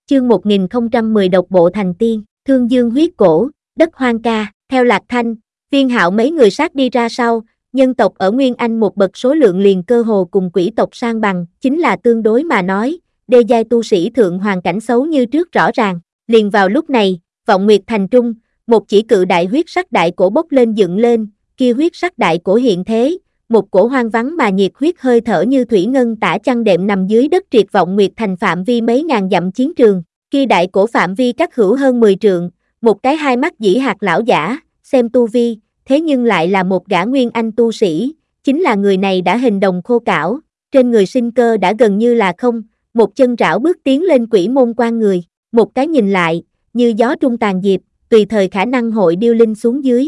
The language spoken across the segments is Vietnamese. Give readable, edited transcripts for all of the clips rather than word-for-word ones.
chương 1010 độc bộ thành tiên, thương dương huyết cổ, đất hoang ca, theo Lạc Thanh, Viên Hạo mấy người sát đi ra sau, nhân tộc ở Nguyên Anh một bậc số lượng liền cơ hồ cùng quỷ tộc sang bằng, chính là tương đối mà nói, đê giai tu sĩ thượng hoàn cảnh xấu như trước rõ ràng, liền vào lúc này, Vọng Nguyệt Thành trung, một chỉ cự đại huyết sắc đại cổ bốc lên dựng lên, kia huyết sắc đại cổ hiện thế, một cổ hoang vắng mà nhiệt huyết hơi thở như thủy ngân tả chăn đệm nằm dưới đất triệt Vọng Nguyệt Thành phạm vi mấy ngàn dặm chiến trường, kia đại cổ phạm vi cắt hữu hơn 10 trượng, một cái hai mắt dĩ hạt lão giả, xem tu vi, thế nhưng lại là một gã nguyên anh tu sĩ, chính là người này đã hình đồng khô cảo, trên người sinh cơ đã gần như là không, một chân rảo bước tiến lên quỷ môn quan người, một cái nhìn lại, như gió trung tàn diệp, tùy thời khả năng hội điêu linh xuống dưới.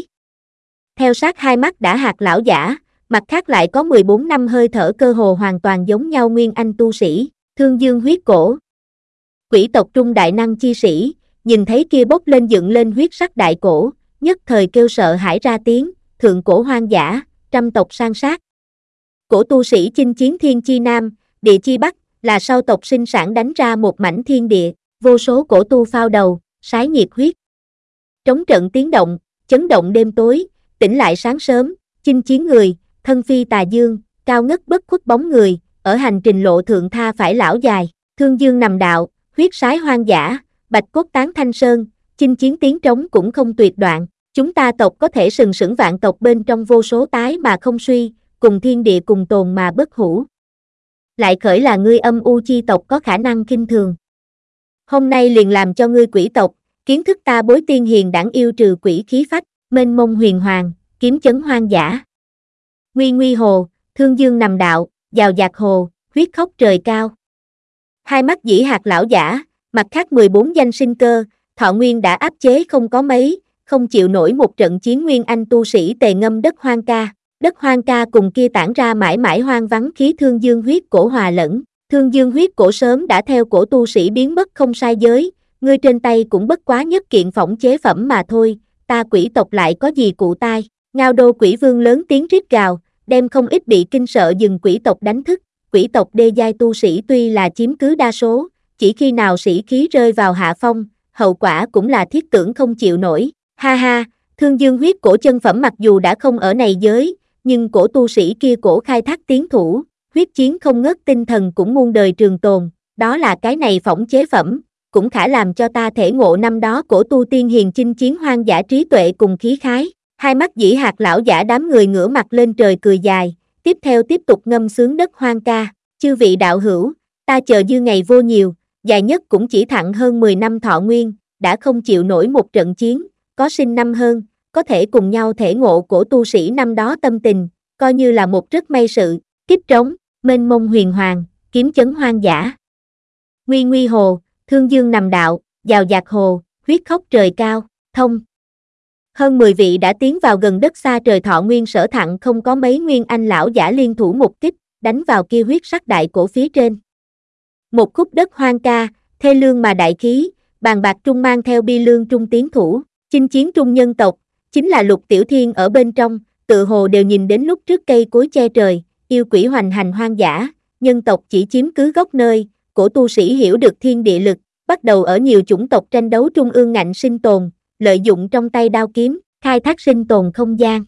Theo sát hai mắt đã hạt lão giả, mặt khác lại có 14 năm hơi thở cơ hồ hoàn toàn giống nhau nguyên anh tu sĩ, thương dương huyết cổ. Quỷ tộc trung đại năng chi sĩ, nhìn thấy kia bốc lên dựng lên huyết sắc đại cổ, nhất thời kêu sợ hãi ra tiếng, thượng cổ hoang dã, trăm tộc san sát. Cổ tu sĩ chinh chiến thiên chi nam, địa chi bắc, là sau tộc sinh sản đánh ra một mảnh thiên địa, vô số cổ tu phao đầu, sái nhiệt huyết. Trống trận tiếng động, chấn động đêm tối, tỉnh lại sáng sớm, chinh chiến người, thân phi tà dương, cao ngất bất khuất bóng người, ở hành trình lộ thượng tha phải lão dài, thương dương nằm đạo, huyết sái hoang dã, bạch cốt tán thanh sơn, chinh chiến tiếng trống cũng không tuyệt đoạn, chúng ta tộc có thể sừng sững vạn tộc bên trong vô số tái mà không suy, cùng thiên địa cùng tồn mà bất hủ. Lại khởi là ngươi âm u chi tộc có khả năng khinh thường. Hôm nay liền làm cho ngươi quỷ tộc, kiến thức ta bối tiên hiền đẳng yêu trừ quỷ khí phách, mênh mông huyền hoàng, kiếm chấn hoang dã. Nguy nguy hồ, thương dương nằm đạo, giàu dạt hồ, huyết khóc trời cao. Hai mắt dĩ hạt lão giả, mặt khác 14 danh sinh cơ, thọ nguyên đã áp chế không có mấy, không chịu nổi một trận chiến nguyên anh tu sĩ tề ngâm đất hoang ca cùng kia tản ra mãi mãi hoang vắng khí thương dương huyết cổ hòa lẫn, thương dương huyết cổ sớm đã theo cổ tu sĩ biến mất không sai giới, ngươi trên tay cũng bất quá nhất kiện phỏng chế phẩm mà thôi, ta quỷ tộc lại có gì cụ tai, ngao đô quỷ vương lớn tiếng rít gào, đem không ít bị kinh sợ dừng quỷ tộc đánh thức, quỷ tộc đê giai tu sĩ tuy là chiếm cứ đa số, chỉ khi nào sĩ khí rơi vào hạ phong, hậu quả cũng là thiết tưởng không chịu nổi, ha ha, thương dương huyết cổ chân phẩm mặc dù đã không ở này giới, nhưng cổ tu sĩ kia cổ khai thác tiến thủ, huyết chiến không ngớt tinh thần cũng muôn đời trường tồn, đó là cái này phỏng chế phẩm, cũng khả làm cho ta thể ngộ năm đó cổ tu tiên hiền chinh chiến hoang dã trí tuệ cùng khí khái, hai mắt dĩ hạt lão giả đám người ngửa mặt lên trời cười dài, tiếp theo tiếp tục ngâm sướng đất hoang ca, chư vị đạo hữu, ta chờ dư ngày vô nhiều, dài nhất cũng chỉ thặng hơn 10 năm thọ nguyên, đã không chịu nổi một trận chiến, có sinh năm hơn, có thể cùng nhau thể ngộ cổ tu sĩ năm đó tâm tình, coi như là một rất may sự, kích trống, mênh mông huyền hoàng, kiếm chấn hoang dã. Nguy nguy hồ, thương dương nằm đạo, giàu dạt hồ, huyết khóc trời cao, thông. Hơn 10 vị đã tiến vào gần đất xa trời thọ nguyên sở thặng không có mấy nguyên anh lão giả liên thủ một kích, đánh vào kia huyết sắc đại cổ phía trên. Một khúc đất hoang ca, thê lương mà đại khí, bàn bạc trung mang theo bi lương trung tiến thủ, chinh chiến trung nhân tộc, chính là Lục Tiểu Thiên ở bên trong, tự hồ đều nhìn đến lúc trước cây cối che trời, yêu quỷ hoành hành hoang dã, nhân tộc chỉ chiếm cứ gốc nơi, cổ tu sĩ hiểu được thiên địa lực, bắt đầu ở nhiều chủng tộc tranh đấu trung ương ngạnh sinh tồn, lợi dụng trong tay đao kiếm, khai thác sinh tồn không gian.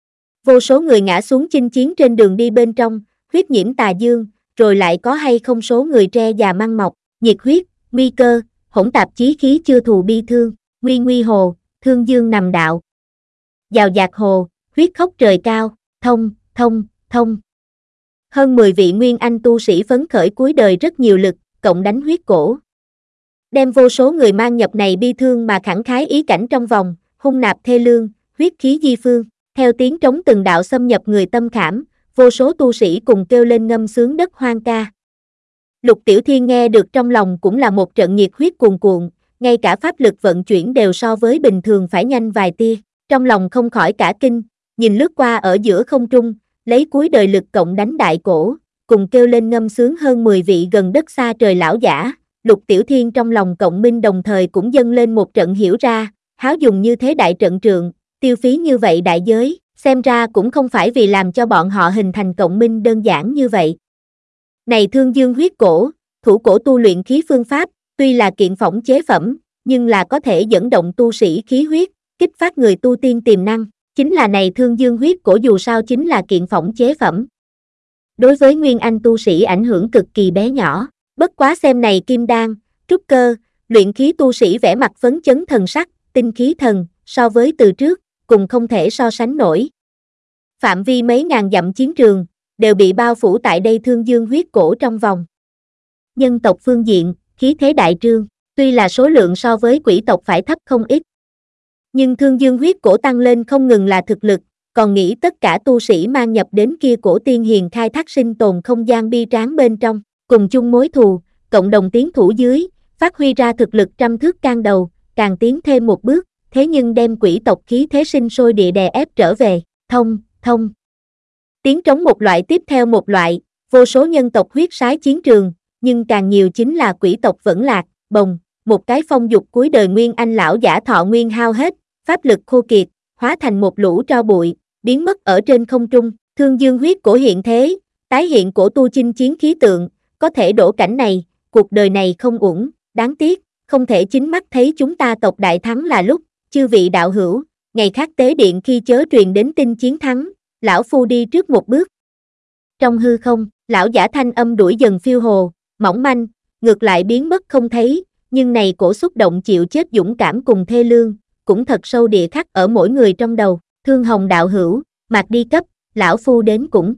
Vô số người ngã xuống chinh chiến trên đường đi bên trong, huyết nhiễm tà dương, rồi lại có hay không số người tre già măng mọc, nhiệt huyết, nguy cơ, hỗn tạp chí khí chưa thù bi thương, nguy nguy hồ, thương dương nằm đạo. Giàu dạt hồ, huyết khóc trời cao, thông, thông, thông. Hơn 10 vị nguyên anh tu sĩ phấn khởi cuối đời rất nhiều lực, cộng đánh huyết cổ. Đem vô số người mang nhập này bi thương mà khẳng khái ý cảnh trong vòng, hung nạp thê lương, huyết khí di phương, theo tiếng trống từng đạo xâm nhập người tâm khảm, vô số tu sĩ cùng kêu lên ngâm sướng đất hoang ca. Lục Tiểu Thiên nghe được trong lòng cũng là một trận nhiệt huyết cuồn cuộn, ngay cả pháp lực vận chuyển đều so với bình thường phải nhanh vài tia, trong lòng không khỏi cả kinh, nhìn lướt qua ở giữa không trung, lấy cuối đời lực cộng đánh đại cổ, cùng kêu lên ngâm sướng hơn 10 vị gần đất xa trời lão giả, Lục Tiểu Thiên trong lòng cộng minh đồng thời cũng dâng lên một trận hiểu ra, háo dùng như thế đại trận trượng, tiêu phí như vậy đại giới, xem ra cũng không phải vì làm cho bọn họ hình thành cộng minh đơn giản như vậy. Này thương dương huyết cổ, thủ cổ tu luyện khí phương pháp, tuy là kiện phỏng chế phẩm, nhưng là có thể dẫn động tu sĩ khí huyết, kích phát người tu tiên tiềm năng, chính là này Thương Dương huyết cổ dù sao chính là kiện phỏng chế phẩm. Đối với nguyên anh tu sĩ ảnh hưởng cực kỳ bé nhỏ, bất quá xem này kim đan, trúc cơ, luyện khí tu sĩ vẻ mặt phấn chấn thần sắc, tinh khí thần, so với từ trước, cùng không thể so sánh nổi. Phạm vi mấy ngàn dặm chiến trường, đều bị bao phủ tại đây Thương Dương huyết cổ trong vòng. Nhân tộc phương diện, khí thế đại trương, tuy là số lượng so với quỷ tộc phải thấp không ít. Nhưng Thương Dương huyết cổ tăng lên không ngừng là thực lực, còn nghĩ tất cả tu sĩ mang nhập đến kia cổ tiên hiền khai thác sinh tồn không gian bi tráng bên trong, cùng chung mối thù, cộng đồng tiến thủ dưới, phát huy ra thực lực trăm thước can đầu, càng tiến thêm một bước, thế nhưng đem quỷ tộc khí thế sinh sôi địa đè ép trở về, thông. Tiếng trống một loại tiếp theo một loại, vô số nhân tộc huyết sái chiến trường, nhưng càng nhiều chính là quỷ tộc vẫn lạc, bồng, một cái phong dục cuối đời nguyên anh lão giả thọ nguyên hao hết, pháp lực khô kiệt, hóa thành một lũ tro bụi, biến mất ở trên không trung, Thương Dương huyết cổ hiện thế, tái hiện cổ tu chinh chiến khí tượng, có thể đổ cảnh này, cuộc đời này không uổng, đáng tiếc, không thể chính mắt thấy chúng ta tộc đại thắng là lúc, chư vị đạo hữu, ngày khác tế điện khi chớ truyền đến tin chiến thắng, lão phu đi trước một bước. Trong hư không, lão giả thanh âm đuổi dần phiêu hồ, mỏng manh, ngược lại biến mất không thấy, nhưng này cổ xúc động chịu chết dũng cảm cùng thê lương, cũng thật sâu địa khắc ở mỗi người trong đầu, Thương Hồng đạo hữu, mặc đi cấp, lão phu đến cũng.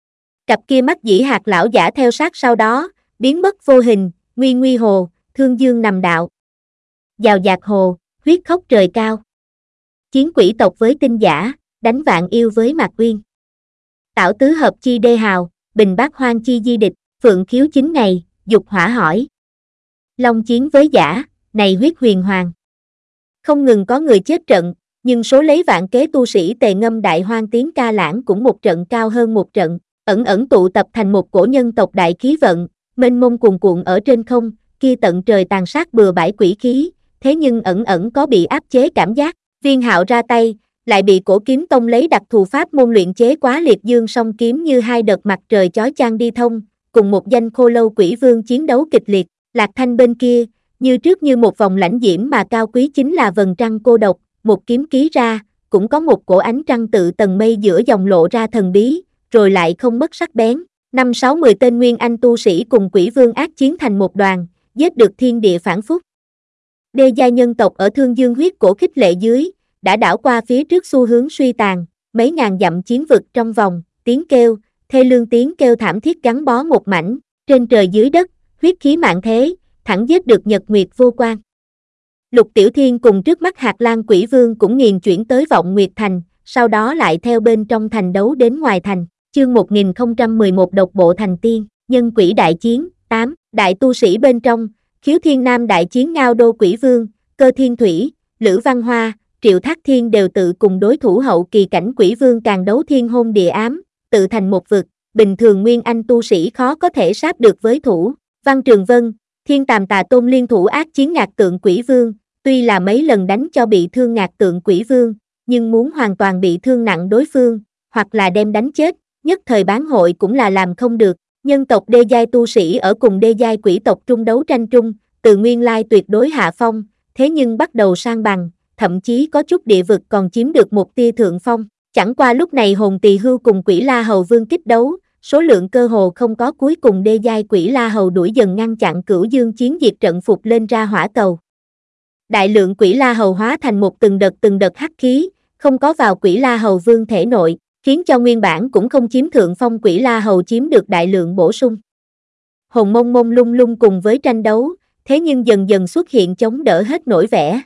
Cặp kia mắt dĩ hạt lão giả theo sát sau đó, biến mất vô hình, nguy hồ, Thương Dương nằm đạo. Giào dạt hồ, huyết khóc trời cao. Chiến quỷ tộc với tinh giả, đánh vạn yêu với Mạc Uyên. Tảo tứ hợp chi đê hào, bình bát hoang chi di địch, phượng khiếu 9 ngày, dục hỏa hỏi. Long chiến với giả, này huyết huyền hoàng. Không ngừng có người chết trận, nhưng số lấy vạn kế tu sĩ tề ngâm đại hoang tiếng ca lãng cũng một trận cao hơn một trận, ẩn tụ tập thành một cổ nhân tộc đại khí vận, mênh mông cuồn cuộn ở trên không, kia tận trời tàn sát bừa bãi quỷ khí, thế nhưng ẩn có bị áp chế cảm giác, Viên Hạo ra tay, lại bị cổ kiếm tông lấy đặc thù pháp môn luyện chế quá liệt dương song kiếm như hai đợt mặt trời chói chang đi thông, cùng một danh khô lâu quỷ vương chiến đấu kịch liệt, Lạc Thanh bên kia, như trước như một vòng lãnh diễm mà cao quý chính là vầng trăng cô độc, một kiếm ký ra, cũng có một cổ ánh trăng tự tầng mây giữa dòng lộ ra thần bí, rồi lại không mất sắc bén, 5-6-10 tên nguyên anh tu sĩ cùng quỷ vương ác chiến thành một đoàn, giết được thiên địa phản phúc. Đê giai nhân tộc ở Thương Dương huyết cổ khích lệ dưới, đã đảo qua phía trước xu hướng suy tàn, mấy ngàn dặm chiến vực trong vòng, tiếng kêu, thê lương tiếng kêu thảm thiết gắn bó một mảnh, trên trời dưới đất, huyết khí mạn thế, thẳng giết được nhật nguyệt vô quan. Lục Tiểu Thiên cùng trước mắt Hạt Lan Quỷ Vương cũng nghiền chuyển tới Vọng Nguyệt Thành, sau đó lại theo bên trong thành đấu đến ngoài thành, chương 1011 độc bộ thành tiên, nhân quỷ đại chiến, 8, đại tu sĩ bên trong, Khiếu Thiên Nam đại chiến Ngao Đô Quỷ Vương, Cơ Thiên Thủy, Lữ Văn Hoa, Triệu Thác Thiên đều tự cùng đối thủ hậu kỳ cảnh Quỷ Vương càng đấu thiên hôn địa ám, tự thành một vực, bình thường nguyên anh tu sĩ khó có thể sát được với thủ. Văn Trường Vân, Thiên Tàm Tà Tôn liên thủ ác chiến Ngạc Tượng Quỷ Vương, tuy là mấy lần đánh cho bị thương Ngạc Tượng Quỷ Vương, nhưng muốn hoàn toàn bị thương nặng đối phương, hoặc là đem đánh chết, nhất thời bán hội cũng là làm không được. Nhân tộc đê giai tu sĩ ở cùng đê giai quỷ tộc trung đấu tranh trung, từ nguyên lai tuyệt đối hạ phong, thế nhưng bắt đầu sang bằng, thậm chí có chút địa vực còn chiếm được một tia thượng phong. Chẳng qua lúc này Hồn Tỳ Hưu cùng Quỷ La Hầu Vương kích đấu, số lượng cơ hồ không có, cuối cùng đê giai Quỷ La Hầu đuổi dần ngăn chặn Cửu Dương chiến diệt trận phục lên ra hỏa cầu. Đại lượng Quỷ La Hầu hóa thành một từng đợt hắc khí, không có vào Quỷ La Hầu Vương thể nội, khiến cho nguyên bản cũng không chiếm thượng phong Quỷ La Hầu chiếm được đại lượng bổ sung. Hồn mông mông lung lung cùng với tranh đấu, thế nhưng dần dần xuất hiện chống đỡ hết nổi vẻ.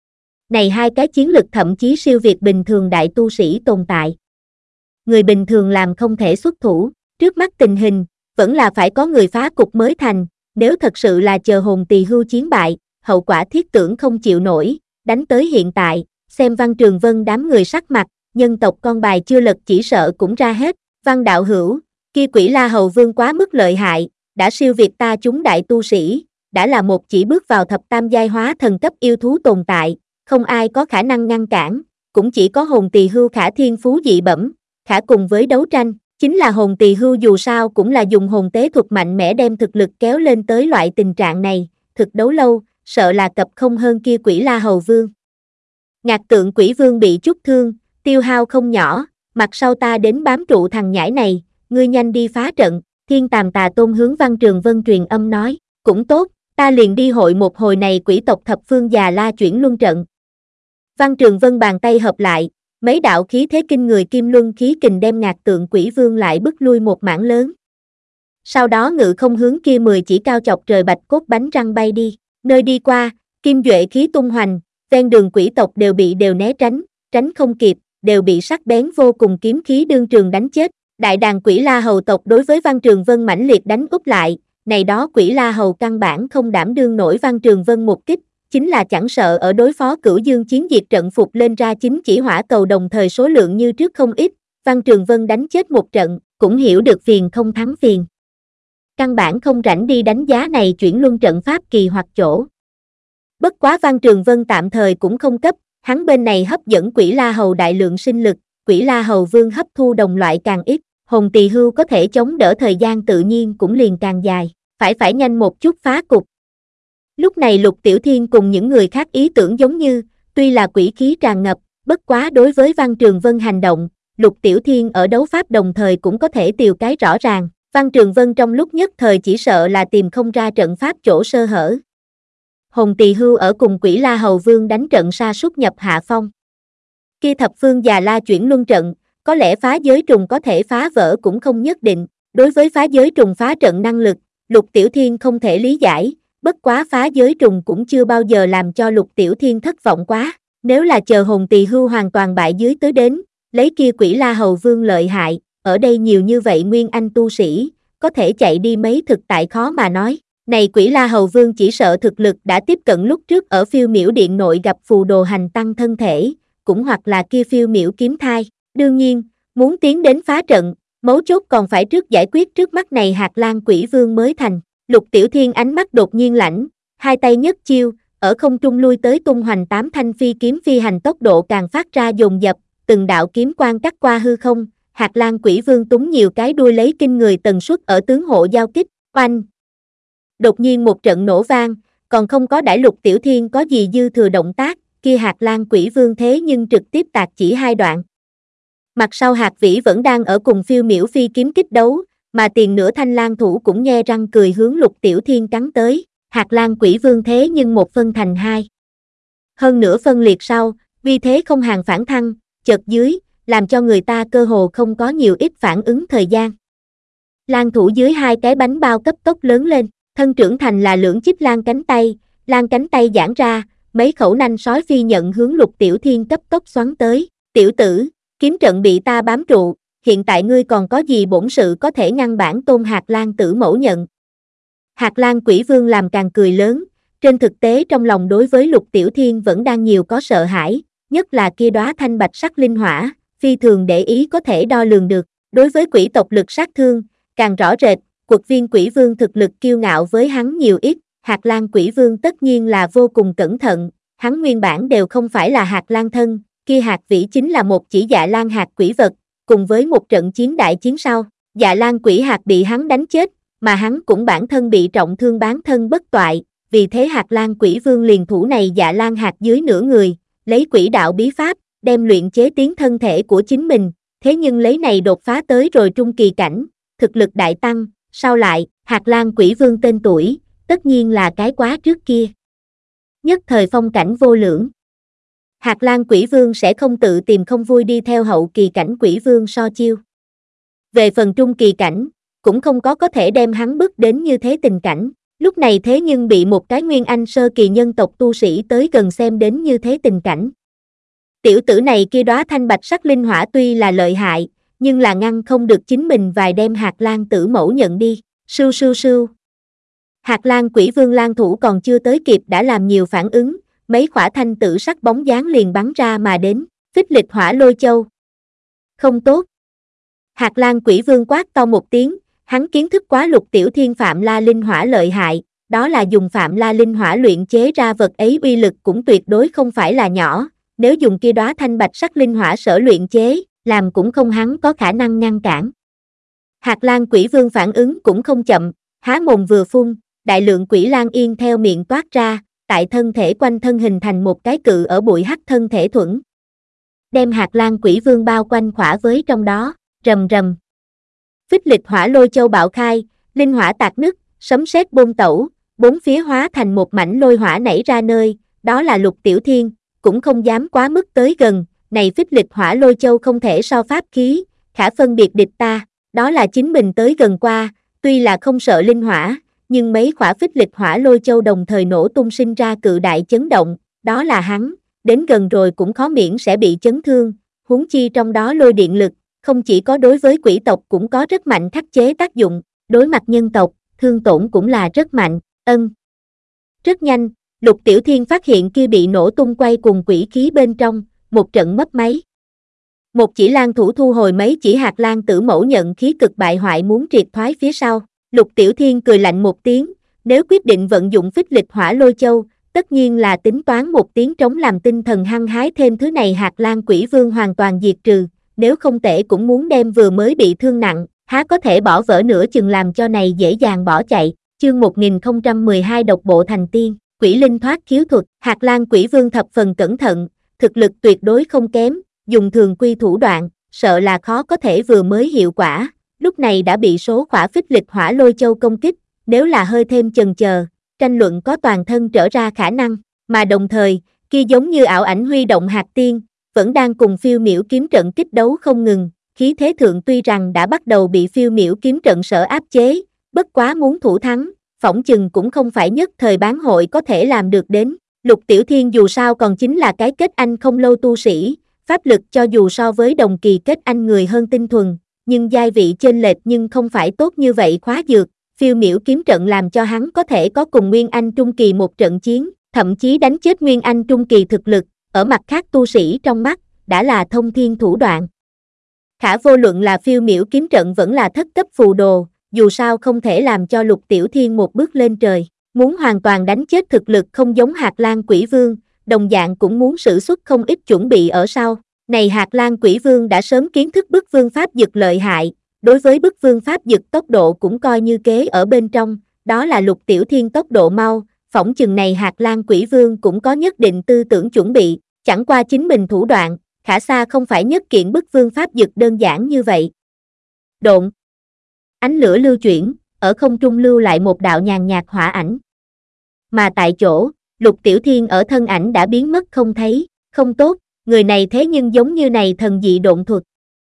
Này hai cái chiến lực thậm chí siêu việt bình thường đại tu sĩ tồn tại. Người bình thường làm không thể xuất thủ, trước mắt tình hình, vẫn là phải có người phá cục mới thành, nếu thật sự là chờ Hồn Tỳ Hưu chiến bại, hậu quả thiết tưởng không chịu nổi, đánh tới hiện tại, xem Văn Trường Vân đám người sắc mặt, nhân tộc con bài chưa lật chỉ sợ cũng ra hết. Văn đạo hữu, kia Quỷ La Hầu Vương quá mức lợi hại, đã siêu việt ta chúng đại tu sĩ, đã là một chỉ bước vào thập tam giai hóa thần cấp yêu thú tồn tại, không ai có khả năng ngăn cản, cũng chỉ có Hồn Tỳ Hưu khả thiên phú dị bẩm, khả cùng với đấu tranh, chính là Hồn Tỳ Hưu dù sao cũng là dùng hồn tế thuật mạnh mẽ đem thực lực kéo lên tới loại tình trạng này, thực đấu lâu, sợ là cập không hơn kia Quỷ La Hầu Vương. Ngạc Tượng Quỷ Vương bị chút thương, tiêu hao không nhỏ, mặt sau ta đến bám trụ thằng nhãi này, ngươi nhanh đi phá trận. Thiên Tàm Tà Tôn hướng Văn Trường Vân truyền âm nói, cũng tốt, ta liền đi hội một hồi này quỷ tộc thập phương Già La chuyển luân trận. Văn Trường Vân bàn tay hợp lại, mấy đạo khí thế kinh người kim luân khí kình đem Ngạc Tượng Quỷ Vương lại bức lui một mảng lớn. Sau đó ngự không hướng kia 10 chỉ cao chọc trời bạch cốt bánh răng bay đi, nơi đi qua, kim duệ khí tung hoành, ven đường quỷ tộc đều né tránh không kịp, đều bị sắc bén vô cùng kiếm khí đương trường đánh chết. Đại đàn Quỷ La Hầu tộc đối với Văn Trường Vân mãnh liệt đánh úp lại, này đó Quỷ La Hầu căn bản không đảm đương nổi Văn Trường Vân một kích, chính là chẳng sợ ở đối phó Cửu Dương chiến diệt trận phục lên ra chính chỉ hỏa cầu đồng thời số lượng như trước không ít, Văn Trường Vân đánh chết một trận, cũng hiểu được phiền không thắng phiền. Căn bản không rảnh đi đánh giá này chuyển luân trận pháp kỳ hoặc chỗ. Bất quá Văn Trường Vân tạm thời cũng không cấp, hắn bên này hấp dẫn Quỷ La Hầu đại lượng sinh lực, Quỷ La Hầu Vương hấp thu đồng loại càng ít, Hồn Tỳ Hưu có thể chống đỡ thời gian tự nhiên cũng liền càng dài, phải nhanh một chút phá cục. Lúc này Lục Tiểu Thiên cùng những người khác ý tưởng giống như, tuy là quỷ khí tràn ngập, bất quá đối với Văn Trường Vân hành động, Lục Tiểu Thiên ở đấu pháp đồng thời cũng có thể tiều cái rõ ràng, Văn Trường Vân trong lúc nhất thời chỉ sợ là tìm không ra trận pháp chỗ sơ hở. Hồn Tỳ Hưu ở cùng Quỷ La Hầu Vương đánh trận sa sút nhập hạ phong. Kia thập phương Già La chuyển luân trận, có lẽ phá giới trùng có thể phá vỡ cũng không nhất định, đối với phá giới trùng phá trận năng lực, Lục Tiểu Thiên không thể lý giải, bất quá phá giới trùng cũng chưa bao giờ làm cho Lục Tiểu Thiên thất vọng quá, nếu là chờ Hồn Tỳ Hưu hoàn toàn bại dưới tới đến, lấy kia Quỷ La Hầu Vương lợi hại, ở đây nhiều như vậy nguyên anh tu sĩ, có thể chạy đi mấy thực tại khó mà nói. Này Quỷ La Hầu Vương chỉ sợ thực lực đã tiếp cận lúc trước ở Phiêu Miểu Điện nội gặp phù đồ hành tăng thân thể, cũng hoặc là kia Phiêu Miểu kiếm thai. Đương nhiên, muốn tiến đến phá trận, mấu chốt còn phải trước giải quyết trước mắt này Hạt Lang Quỷ Vương mới thành. Lục Tiểu Thiên ánh mắt đột nhiên lãnh, hai tay nhất chiêu, ở không trung lui tới tung hoành 8 thanh phi kiếm phi hành tốc độ càng phát ra dồn dập, từng đạo kiếm quang cắt qua hư không, Hạt Lang Quỷ Vương túng nhiều cái đuôi lấy kinh người tần suất ở tướng hộ giao kích, oanh. Đột nhiên một trận nổ vang, còn không có đãi Lục Tiểu Thiên có gì dư thừa động tác, kia Hạt Lang Quỷ Vương thế nhưng trực tiếp tạc chỉ hai đoạn. Mặt sau Hạt Vĩ vẫn đang ở cùng Phiêu Miểu phi kiếm kích đấu, mà tiền nửa thanh lang thủ cũng nhe răng cười hướng Lục Tiểu Thiên cắn tới, Hạt Lang Quỷ Vương thế nhưng một phân thành hai. Hơn nữa phân liệt sau, vì thế không hàng phản thăng, chợt dưới, làm cho người ta cơ hồ không có nhiều ít phản ứng thời gian. Lang thủ dưới hai cái bánh bao cấp tốc lớn lên, thân trưởng thành là lưỡng chiếc lang cánh tay giãn ra, mấy khẩu nanh sói phi nhận hướng Lục Tiểu Thiên cấp tốc xoắn tới, tiểu tử, kiếm trận bị ta bám trụ, hiện tại ngươi còn có gì bổn sự có thể ngăn bản tôn Hạt Lang tử mẫu nhận. Hạt Lang Quỷ Vương làm càng cười lớn, trên thực tế trong lòng đối với Lục Tiểu Thiên vẫn đang nhiều có sợ hãi, nhất là kia đóa thanh bạch sắc linh hỏa, phi thường để ý có thể đo lường được, đối với quỷ tộc lực sát thương, càng rõ rệt, Quật Viên Quỷ Vương thực lực kiêu ngạo với hắn nhiều ít, Hạt Lang Quỷ Vương tất nhiên là vô cùng cẩn thận, hắn nguyên bản đều không phải là Hạt Lang thân, kia Hạt Vĩ chính là một chỉ Dạ Lan hạt quỷ vật, cùng với một trận chiến đại chiến sau, Dạ Lan quỷ hạt bị hắn đánh chết, mà hắn cũng bản thân bị trọng thương bán thân bất toại, vì thế Hạt Lang Quỷ Vương liền thủ này Dạ Lan hạt dưới nửa người, lấy quỷ đạo bí pháp, đem luyện chế tiến thân thể của chính mình, thế nhưng lấy này đột phá tới rồi trung kỳ cảnh, thực lực đại tăng, sau lại, Hạt Lang Quỷ Vương tên tuổi, tất nhiên là cái quá trước kia. Nhất thời phong cảnh vô lượng. Hạt Lang Quỷ Vương sẽ không tự tìm không vui đi theo hậu kỳ cảnh Quỷ Vương so chiêu. Về phần trung kỳ cảnh, cũng không có thể đem hắn bước đến như thế tình cảnh, lúc này thế nhưng bị một cái nguyên anh sơ kỳ nhân tộc tu sĩ tới gần xem đến như thế tình cảnh. Tiểu tử này kia đóa thanh bạch sắc linh hỏa tuy là lợi hại, nhưng là ngăn không được chính mình vài đem Hạt Lang tử mẫu nhận đi, sưu sưu sưu. Hạt Lang Quỷ Vương lang thủ còn chưa tới kịp đã làm nhiều phản ứng, mấy khỏa thanh tử sắc bóng dáng liền bắn ra mà đến, phích lịch hỏa lôi châu. Không tốt. Hạt Lang Quỷ Vương quát to một tiếng, hắn kiến thức quá Lục Tiểu Thiên Phạm La Linh Hỏa lợi hại, đó là dùng Phạm La Linh Hỏa luyện chế ra vật ấy uy lực cũng tuyệt đối không phải là nhỏ, nếu dùng kia đóa thanh bạch sắc linh hỏa sở luyện chế, làm cũng không hắn có khả năng ngăn cản. Hạt Lang Quỷ Vương phản ứng cũng không chậm, há mồm vừa phun, đại lượng quỷ lang yên theo miệng toát ra, tại thân thể quanh thân hình thành một cái cự ở bụi hắc thân thể thuẫn. Đem hạt lang quỷ vương bao quanh khỏa với trong đó, rầm rầm. Phích lịch hỏa lôi châu bạo khai, linh hỏa tạc nứt, sấm sét bôn tẩu, bốn phía hóa thành một mảnh lôi hỏa nảy ra nơi, đó là Lục Tiểu Thiên, cũng không dám quá mức tới gần, này phích lịch hỏa lôi châu không thể so pháp khí, khả phân biệt địch ta, đó là chính mình tới gần qua, tuy là không sợ linh hỏa, nhưng mấy khỏa phích lịch hỏa lôi châu đồng thời nổ tung sinh ra cự đại chấn động, đó là hắn, đến gần rồi cũng khó miễn sẽ bị chấn thương, huống chi trong đó lôi điện lực, không chỉ có đối với quỷ tộc cũng có rất mạnh khắc chế tác dụng, đối mặt nhân tộc, thương tổn cũng là rất mạnh, Rất nhanh, Lục Tiểu Thiên phát hiện kia bị nổ tung quay cùng quỷ khí bên trong, một trận mất máy. Một chỉ lang thủ thu hồi mấy chỉ hạt lang tử mẫu nhận khí cực bại hoại muốn triệt thoái phía sau, Lục Tiểu Thiên cười lạnh một tiếng, nếu quyết định vận dụng phích lịch hỏa lôi châu, tất nhiên là tính toán một tiếng trống làm tinh thần hăng hái thêm thứ này hạt lang quỷ vương hoàn toàn diệt trừ, nếu không tệ cũng muốn đem vừa mới bị thương nặng, há có thể bỏ vỡ nửa chừng làm cho này dễ dàng bỏ chạy, chương 1012 độc bộ thành tiên, quỷ linh thoát khiếu thuật, hạt lang quỷ vương thập phần cẩn thận, thực lực tuyệt đối không kém, dùng thường quy thủ đoạn, sợ là khó có thể vừa mới hiệu quả, lúc này đã bị số khỏa phích lịch hỏa lôi châu công kích, nếu là hơi thêm chần chờ, tranh luận có toàn thân trở ra khả năng, mà đồng thời, kia giống như ảo ảnh huy động hạt tiên, vẫn đang cùng phiêu miểu kiếm trận kích đấu không ngừng, khí thế thượng tuy rằng đã bắt đầu bị phiêu miểu kiếm trận sở áp chế, bất quá muốn thủ thắng, phỏng chừng cũng không phải nhất thời bán hội có thể làm được đến. Lục Tiểu Thiên dù sao còn chính là cái kết anh không lâu tu sĩ, pháp lực cho dù so với đồng kỳ kết anh người hơn tinh thuần, nhưng giai vị chênh lệch nhưng không phải tốt như vậy khóa dược, phiêu miểu kiếm trận làm cho hắn có thể có cùng Nguyên Anh Trung Kỳ một trận chiến, thậm chí đánh chết Nguyên Anh Trung Kỳ thực lực, ở mặt khác tu sĩ trong mắt, đã là thông thiên thủ đoạn. Khả vô luận là phiêu miểu kiếm trận vẫn là thất cấp phù đồ, dù sao không thể làm cho Lục Tiểu Thiên một bước lên trời, muốn hoàn toàn đánh chết thực lực không giống hạt lang quỷ vương, đồng dạng cũng muốn sử xuất không ít chuẩn bị ở sau. Này hạt lang quỷ vương đã sớm kiến thức bức vương pháp dực lợi hại, đối với bức vương pháp dực tốc độ cũng coi như kế ở bên trong, đó là Lục Tiểu Thiên tốc độ mau, phỏng chừng này hạt lang quỷ vương cũng có nhất định tư tưởng chuẩn bị, chẳng qua chính mình thủ đoạn, khả xa không phải nhất kiện bức vương pháp dực đơn giản như vậy. Độn. Ánh lửa lưu chuyển, ở không trung lưu lại một đạo nhàn nhạt hỏa ảnh. Mà tại chỗ, Lục Tiểu Thiên ở thân ảnh đã biến mất không thấy, không tốt, người này thế nhưng giống như này thần dị độn thuật.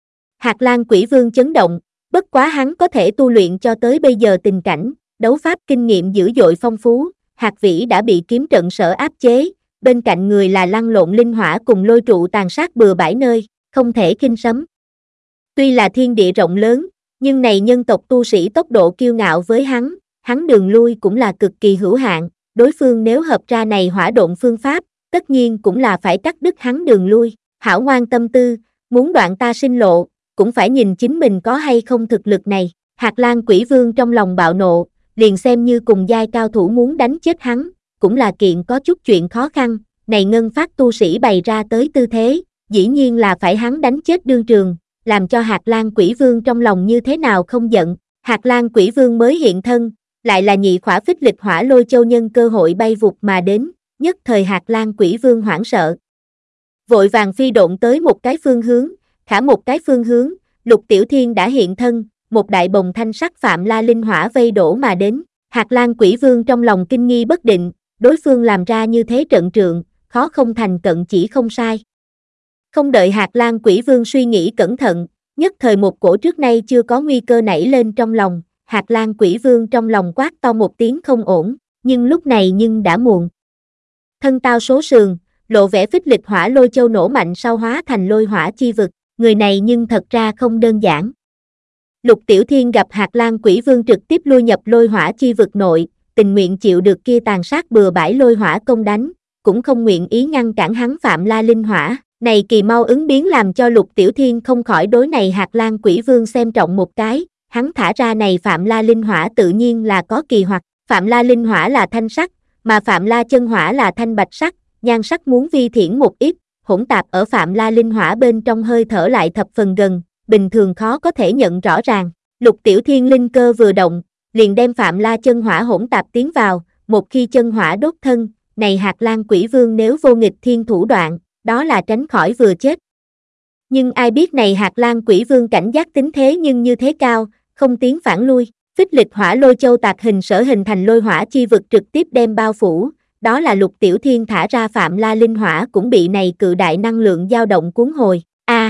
Hạt lang quỷ vương chấn động, bất quá hắn có thể tu luyện cho tới bây giờ tình cảnh, đấu pháp kinh nghiệm dữ dội phong phú, hạt vĩ đã bị kiếm trận sở áp chế, bên cạnh người là lăn lộn linh hỏa cùng lôi trụ tàn sát bừa bãi nơi, không thể khinh sấm. Tuy là thiên địa rộng lớn, nhưng này nhân tộc tu sĩ tốc độ kiêu ngạo với hắn đường lui cũng là cực kỳ hữu hạn, đối phương nếu hợp ra này hỏa độn phương pháp, tất nhiên cũng là phải cắt đứt hắn đường lui, hảo ngoan tâm tư, muốn đoạn ta sinh lộ, cũng phải nhìn chính mình có hay không thực lực này, hạt lang quỷ vương trong lòng bạo nộ, liền xem như cùng giai cao thủ muốn đánh chết hắn, cũng là kiện có chút chuyện khó khăn, này ngân phát tu sĩ bày ra tới tư thế, dĩ nhiên là phải hắn đánh chết đương trường, làm cho hạt lang quỷ vương trong lòng như thế nào không giận, hạt lang quỷ vương mới hiện thân, lại là nhị khỏa phích lịch hỏa lôi châu nhân cơ hội bay vụt mà đến, nhất thời hạt lang quỷ vương hoảng sợ. Vội vàng phi độn tới một cái phương hướng, khả một cái phương hướng, Lục Tiểu Thiên đã hiện thân, một đại bồng thanh sắc phạm la linh hỏa vây đổ mà đến, hạt lang quỷ vương trong lòng kinh nghi bất định, đối phương làm ra như thế trận trượng, khó không thành cận chỉ không sai. Không đợi hạt lang quỷ vương suy nghĩ cẩn thận, nhất thời một cổ trước nay chưa có nguy cơ nảy lên trong lòng, hạt lang quỷ vương trong lòng quát to một tiếng không ổn, nhưng lúc này nhưng đã muộn. Thân tao số sườn, lộ vẻ phích lịch hỏa lôi châu nổ mạnh sau hóa thành lôi hỏa chi vực, người này nhưng thật ra không đơn giản. Lục Tiểu Thiên gặp hạt lang quỷ vương trực tiếp lui nhập lôi hỏa chi vực nội, tình nguyện chịu được kia tàn sát bừa bãi lôi hỏa công đánh, cũng không nguyện ý ngăn cản hắn phạm la linh hỏa. Này kỳ mau ứng biến làm cho Lục Tiểu Thiên không khỏi đối này hạt lang quỷ vương xem trọng một cái, hắn thả ra này phạm la linh hỏa tự nhiên là có kỳ hoặc, phạm la linh hỏa là thanh sắc, mà phạm la chân hỏa là thanh bạch sắc, nhan sắc muốn vi thiển một ít, hỗn tạp ở phạm la linh hỏa bên trong hơi thở lại thập phần gần, bình thường khó có thể nhận rõ ràng. Lục Tiểu Thiên linh cơ vừa động, liền đem Phạm La chân hỏa hỗn tạp tiến vào, một khi chân hỏa đốt thân, này Hạt Lang Quỷ Vương nếu vô nghịch thiên thủ đoạn, đó là tránh khỏi vừa chết. Nhưng ai biết này Hạt Lang Quỷ Vương cảnh giác tính thế nhưng như thế cao, không tiến phản lui, phích lịch hỏa lôi châu tạc hình sở hình thành lôi hỏa chi vực trực tiếp đem bao phủ, đó là Lục Tiểu Thiên thả ra Phạm La linh hỏa cũng bị này cự đại năng lượng dao động cuốn hồi.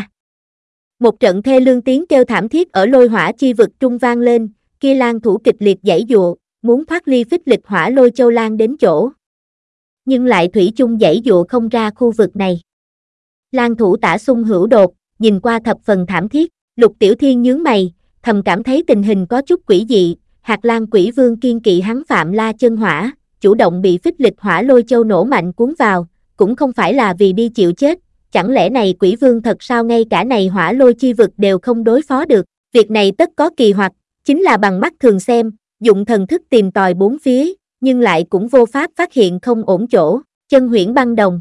Một trận thê lương tiếng kêu thảm thiết ở lôi hỏa chi vực trung vang lên, kia lang thủ kịch liệt giãy giụa, muốn thoát ly phích lịch hỏa lôi châu lan đến chỗ. Nhưng lại thủy chung giãy giụa không ra khu vực này. Lang thủ tả xung hữu đột, nhìn qua thập phần thảm thiết, Lục Tiểu Thiên nhướng mày, thầm cảm thấy tình hình có chút quỷ dị, Hạt Lang Quỷ Vương kiên kỵ hắn Phạm La chân hỏa, chủ động bị phích lịch hỏa lôi châu nổ mạnh cuốn vào, cũng không phải là vì đi chịu chết, chẳng lẽ này Quỷ Vương thật sao ngay cả này hỏa lôi chi vực đều không đối phó được, việc này tất có kỳ hoặc, chính là bằng mắt thường xem, dụng thần thức tìm tòi bốn phía, nhưng lại cũng vô pháp phát hiện không ổn chỗ, chân huyễn băng đồng.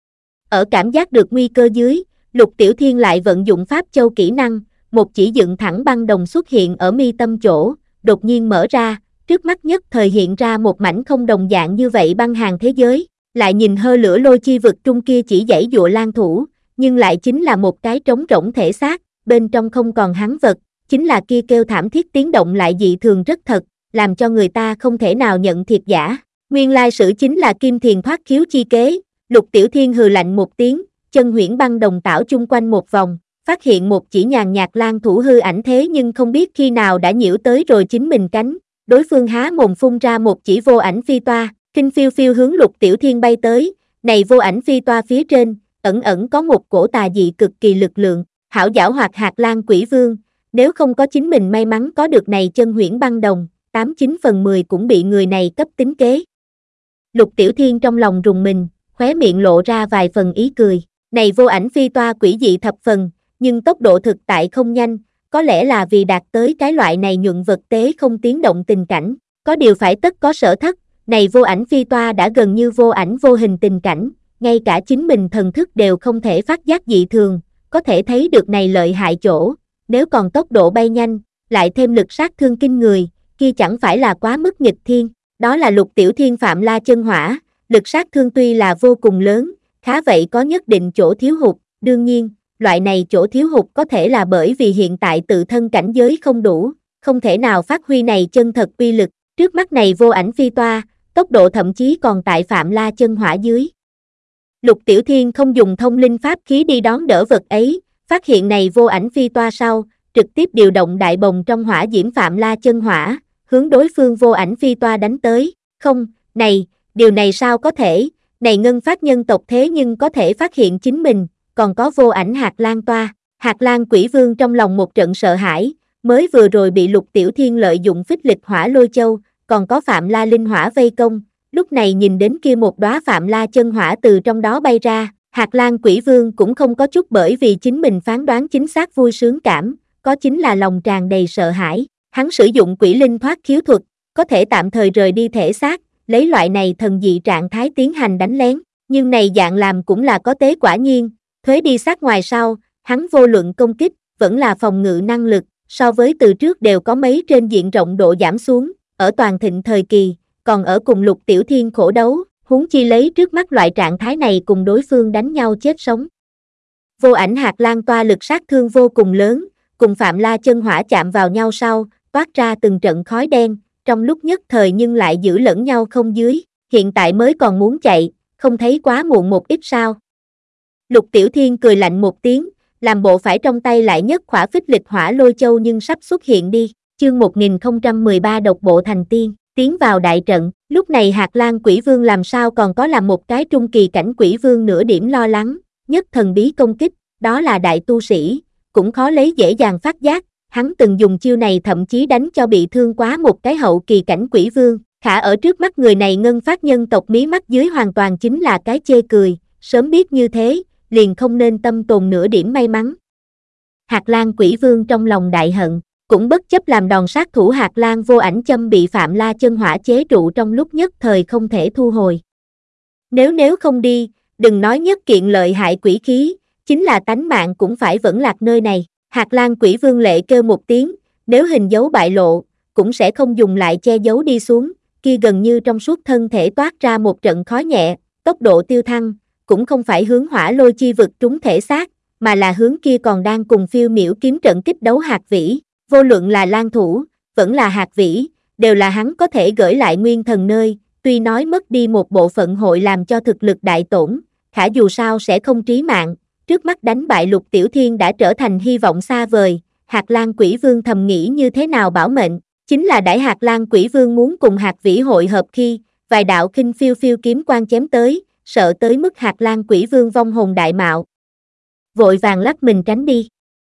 Ở cảm giác được nguy cơ dưới, Lục Tiểu Thiên lại vận dụng pháp châu kỹ năng, một chỉ dựng thẳng băng đồng xuất hiện ở mi tâm chỗ, đột nhiên mở ra, trước mắt nhất thời hiện ra một mảnh không đồng dạng như vậy băng hàng thế giới, lại nhìn hơ lửa lôi chi vực trung kia chỉ giãy giụa lang thủ, nhưng lại chính là một cái trống rỗng thể xác, bên trong không còn hắn vật, chính là kia kêu thảm thiết tiếng động lại dị thường rất thật, làm cho người ta không thể nào nhận thiệt giả. Nguyên lai sử chính là Kim Thiền thoát khiếu chi kế, Lục Tiểu Thiên hừ lạnh một tiếng, chân huyễn băng đồng tảo chung quanh một vòng, phát hiện một chỉ nhàn nhạt lang thủ hư ảnh thế nhưng không biết khi nào đã nhiễu tới rồi chính mình cánh, đối phương há mồm phun ra một chỉ vô ảnh phi toa, kinh phiêu phiêu hướng Lục Tiểu Thiên bay tới, này vô ảnh phi toa phía trên, ẩn ẩn có một cổ tà dị cực kỳ lực lượng, hảo giảo hoạt Hạt Lang Quỷ Vương, nếu không có chính mình may mắn có được này chân huyễn băng đồng, 89 phần 10 cũng bị người này cấp tính kế. Lục Tiểu Thiên trong lòng rùng mình, khóe miệng lộ ra vài phần ý cười, này vô ảnh phi toa quỷ dị thập phần, nhưng tốc độ thực tại không nhanh, có lẽ là vì đạt tới cái loại này nhuận vật tế không tiếng động tình cảnh, có điều phải tất có sở thất, này vô ảnh phi toa đã gần như vô ảnh vô hình tình cảnh, ngay cả chính mình thần thức đều không thể phát giác dị thường, có thể thấy được này lợi hại chỗ, nếu còn tốc độ bay nhanh, lại thêm lực sát thương kinh người, kia chẳng phải là quá mức nghịch thiên, đó là Lục Tiểu Thiên Phạm La chân hỏa, lực sát thương tuy là vô cùng lớn, khá vậy có nhất định chỗ thiếu hụt, đương nhiên, loại này chỗ thiếu hụt có thể là bởi vì hiện tại tự thân cảnh giới không đủ, không thể nào phát huy này chân thật uy lực, trước mắt này vô ảnh phi toa, tốc độ thậm chí còn tại Phạm La chân hỏa dưới. Lục Tiểu Thiên không dùng thông linh pháp khí đi đón đỡ vật ấy, phát hiện này vô ảnh phi toa sau, trực tiếp điều động đại bồng trong hỏa diễm Phạm La chân hỏa, hướng đối phương vô ảnh phi toa đánh tới, không, này, điều này sao có thể, này ngân phát nhân tộc thế nhưng có thể phát hiện chính mình, còn có vô ảnh Hạt Lang toa, Hạt Lang Quỷ Vương trong lòng một trận sợ hãi, mới vừa rồi bị Lục Tiểu Thiên lợi dụng phích lịch hỏa lôi châu, còn có Phạm La linh hỏa vây công, lúc này nhìn đến kia một đóa Phạm La chân hỏa từ trong đó bay ra, Hạt Lang Quỷ Vương cũng không có chút bởi vì chính mình phán đoán chính xác vui sướng cảm, có chính là lòng tràn đầy sợ hãi, hắn sử dụng quỷ linh thoát khiếu thuật, có thể tạm thời rời đi thể xác, lấy loại này thần dị trạng thái tiến hành đánh lén, nhưng này dạng làm cũng là có tế quả nhiên, thuế đi sát ngoài sau, hắn vô luận công kích, vẫn là phòng ngự năng lực, so với từ trước đều có mấy trên diện rộng độ giảm xuống, ở toàn thịnh thời kỳ, còn ở cùng Lục Tiểu Thiên khổ đấu, huống chi lấy trước mắt loại trạng thái này cùng đối phương đánh nhau chết sống. Vô ảnh Hạt Lang toa lực sát thương vô cùng lớn, cùng Phạm La chân hỏa chạm vào nhau sau, toát ra từng trận khói đen, trong lúc nhất thời nhưng lại giữ lẫn nhau không dưới, hiện tại mới còn muốn chạy, không thấy quá muộn một ít sao. Lục Tiểu Thiên cười lạnh một tiếng, làm bộ phải trong tay lại nhất khỏa phích lịch hỏa lôi châu nhưng sắp xuất hiện đi, chương 1013 độc bộ thành tiên, tiến vào đại trận, lúc này Hạt Lang Quỷ Vương làm sao còn có làm một cái trung kỳ cảnh quỷ vương nửa điểm lo lắng, nhất thần bí công kích, đó là đại tu sĩ, cũng khó lấy dễ dàng phát giác, hắn từng dùng chiêu này thậm chí đánh cho bị thương quá một cái hậu kỳ cảnh quỷ vương, khả ở trước mắt người này ngân phát nhân tộc mí mắt dưới hoàn toàn chính là cái chê cười, sớm biết như thế, liền không nên tâm tồn nửa điểm may mắn. Hạt Lang Quỷ Vương trong lòng đại hận, cũng bất chấp làm đòn sát thủ Hạt Lang vô ảnh châm bị Phạm La chân hỏa chế trụ trong lúc nhất thời không thể thu hồi. Nếu không đi, đừng nói nhất kiện lợi hại quỷ khí, chính là tánh mạng cũng phải vẫn lạc nơi này. Hạt Lang Quỷ Vương lệ kêu một tiếng, nếu hình dấu bại lộ, cũng sẽ không dùng lại che giấu đi xuống, kia gần như trong suốt thân thể toát ra một trận khói nhẹ, tốc độ tiêu thăng, cũng không phải hướng hỏa lôi chi vực trúng thể xác, mà là hướng kia còn đang cùng phiêu miểu kiếm trận kích đấu Hạt Vĩ, vô luận là Lan Thủ, vẫn là Hạt Vĩ, đều là hắn có thể gửi lại nguyên thần nơi, tuy nói mất đi một bộ phận hội làm cho thực lực đại tổn, khả dù sao sẽ không trí mạng, trước mắt đánh bại Lục Tiểu Thiên đã trở thành hy vọng xa vời, Hạt Lan Quỷ Vương thầm nghĩ như thế nào bảo mệnh, chính là đãi Hạt Lan Quỷ Vương muốn cùng Hạt Vĩ hội hợp khi, vài đạo khinh phiêu phiêu kiếm quang chém tới, sợ tới mức Hạt Lan Quỷ Vương vong hồn đại mạo. Vội vàng lắc mình tránh đi.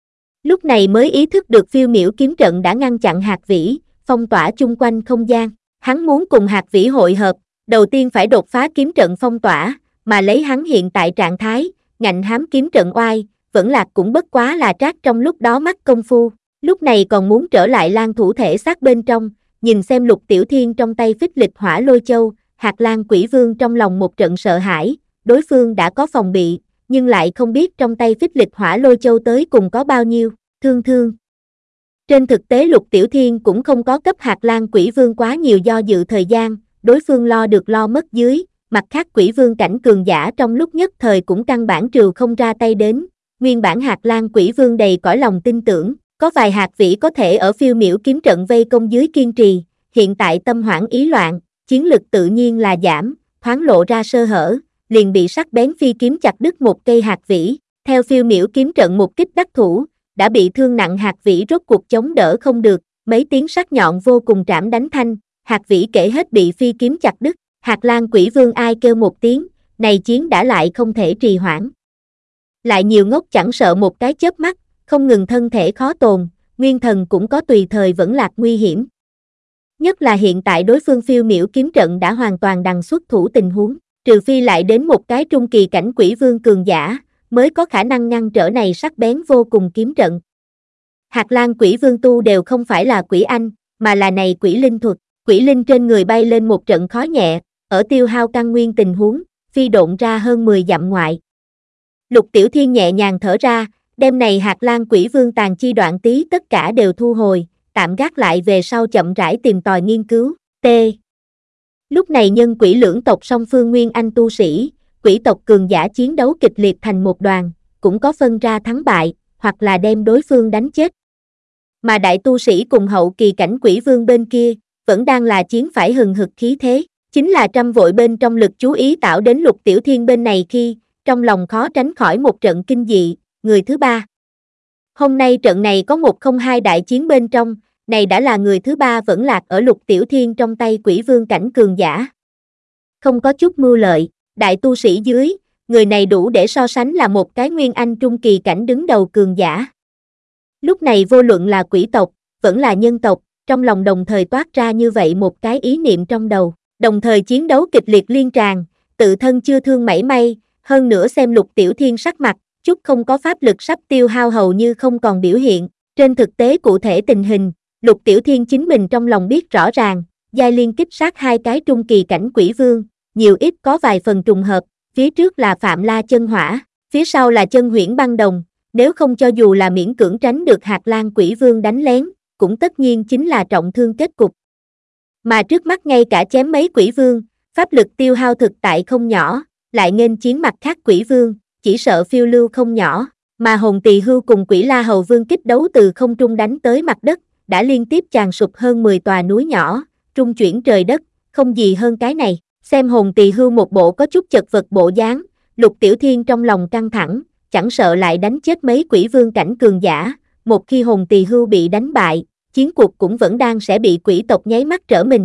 Lúc này mới ý thức được phiêu miểu kiếm trận đã ngăn chặn Hạt Vĩ, phong tỏa chung quanh không gian. Hắn muốn cùng Hạt Vĩ hội hợp, đầu tiên phải đột phá kiếm trận phong tỏa, mà lấy hắn hiện tại trạng thái, ngạnh hám kiếm trận oai, vẫn lạc cũng bất quá là trác trong lúc đó mắc công phu. Lúc này còn muốn trở lại Lan Thủ thể xác bên trong, nhìn xem Lục Tiểu Thiên trong tay phích lịch hỏa lôi châu, Hạt Lan Quỷ Vương trong lòng một trận sợ hãi, đối phương đã có phòng bị, nhưng lại không biết trong tay phích lịch hỏa lôi châu tới cùng có bao nhiêu, thương. Trên thực tế Lục Tiểu Thiên cũng không có cấp Hạt Lan Quỷ Vương quá nhiều do dự thời gian, đối phương lo được lo mất dưới, mặt khác Quỷ Vương cảnh cường giả trong lúc nhất thời cũng căn bản trừ không ra tay đến, nguyên bản Hạt Lan Quỷ Vương đầy cõi lòng tin tưởng, có vài Hạt Vĩ có thể ở phiêu miểu kiếm trận vây công dưới kiên trì, hiện tại tâm hoảng ý loạn, chiến lực tự nhiên là giảm, thoáng lộ ra sơ hở, liền bị sắc bén phi kiếm chặt đứt một cây Hạt Vĩ, theo phiêu miểu kiếm trận một kích đắc thủ, đã bị thương nặng Hạt Vĩ rốt cuộc chống đỡ không được, mấy tiếng sắc nhọn vô cùng trảm đánh thanh, Hạt Vĩ kể hết bị phi kiếm chặt đứt, Hạt Lan Quỷ Vương ai kêu một tiếng, này chiến đã lại không thể trì hoãn. Lại nhiều ngốc chẳng sợ một cái chớp mắt, không ngừng thân thể khó tồn, nguyên thần cũng có tùy thời vẫn lạc nguy hiểm. Nhất là hiện tại đối phương phiêu miểu kiếm trận đã hoàn toàn đằng xuất thủ tình huống, trừ phi lại đến một cái trung kỳ cảnh Quỷ Vương cường giả, mới có khả năng ngăn trở này sắc bén vô cùng kiếm trận. Hạt Lan Quỷ Vương tu đều không phải là quỷ anh, mà là này quỷ linh thuật, quỷ linh trên người bay lên một trận khói nhẹ, ở tiêu hao căn nguyên tình huống, phi độn ra hơn 10 dặm ngoại. Lục Tiểu Thiên nhẹ nhàng thở ra, đêm này Hạt Lan Quỷ Vương tàn chi đoạn tí tất cả đều thu hồi, tạm gác lại về sau chậm rãi tìm tòi nghiên cứu. T. Lúc này nhân quỷ lưỡng tộc song phương nguyên anh tu sĩ, quỷ tộc cường giả chiến đấu kịch liệt thành một đoàn, cũng có phân ra thắng bại, hoặc là đem đối phương đánh chết. Mà đại tu sĩ cùng hậu kỳ cảnh Quỷ Vương bên kia, vẫn đang là chiến phải hừng hực khí thế, chính là trăm vội bên trong lực chú ý tạo đến Lục Tiểu Thiên bên này khi, trong lòng khó tránh khỏi một trận kinh dị, người thứ ba. Hôm nay trận này có 102 đại chiến bên trong, này đã là người thứ ba vẫn lạc ở Lục Tiểu Thiên trong tay Quỷ Vương cảnh cường giả. Không có chút mưu lợi, đại tu sĩ dưới, người này đủ để so sánh là một cái nguyên anh trung kỳ cảnh đứng đầu cường giả. Lúc này vô luận là quỷ tộc, vẫn là nhân tộc, trong lòng đồng thời toát ra như vậy một cái ý niệm trong đầu, đồng thời chiến đấu kịch liệt liên tràn, tự thân chưa thương mảy may, hơn nữa xem Lục Tiểu Thiên sắc mặt, chút không có pháp lực sắp tiêu hao hầu như không còn biểu hiện, trên thực tế cụ thể tình hình, Lục Tiểu Thiên chính mình trong lòng biết rõ ràng, giai liên kích sát hai cái trung kỳ cảnh Quỷ Vương, nhiều ít có vài phần trùng hợp, phía trước là Phạm La chân hỏa, phía sau là chân huyễn băng đồng, nếu không cho dù là miễn cưỡng tránh được Hạt Lan Quỷ Vương đánh lén, cũng tất nhiên chính là trọng thương kết cục. Mà trước mắt ngay cả chém mấy Quỷ Vương, pháp lực tiêu hao thực tại không nhỏ, lại nghênh chiến mặt khác Quỷ Vương, chỉ sợ phiêu lưu không nhỏ, mà Hồn Tỳ Hưu cùng Quỷ La Hầu Vương kích đấu từ không trung đánh tới mặt đất, đã liên tiếp tràn sụp hơn 10 tòa núi nhỏ, trung chuyển trời đất, không gì hơn cái này. Xem Hồn Tỳ Hưu một bộ có chút chật vật bộ dáng, Lục Tiểu Thiên trong lòng căng thẳng, chẳng sợ lại đánh chết mấy Quỷ Vương cảnh cường giả, một khi Hồn Tỳ Hưu bị đánh bại, chiến cuộc cũng vẫn đang sẽ bị quỷ tộc nháy mắt trở mình.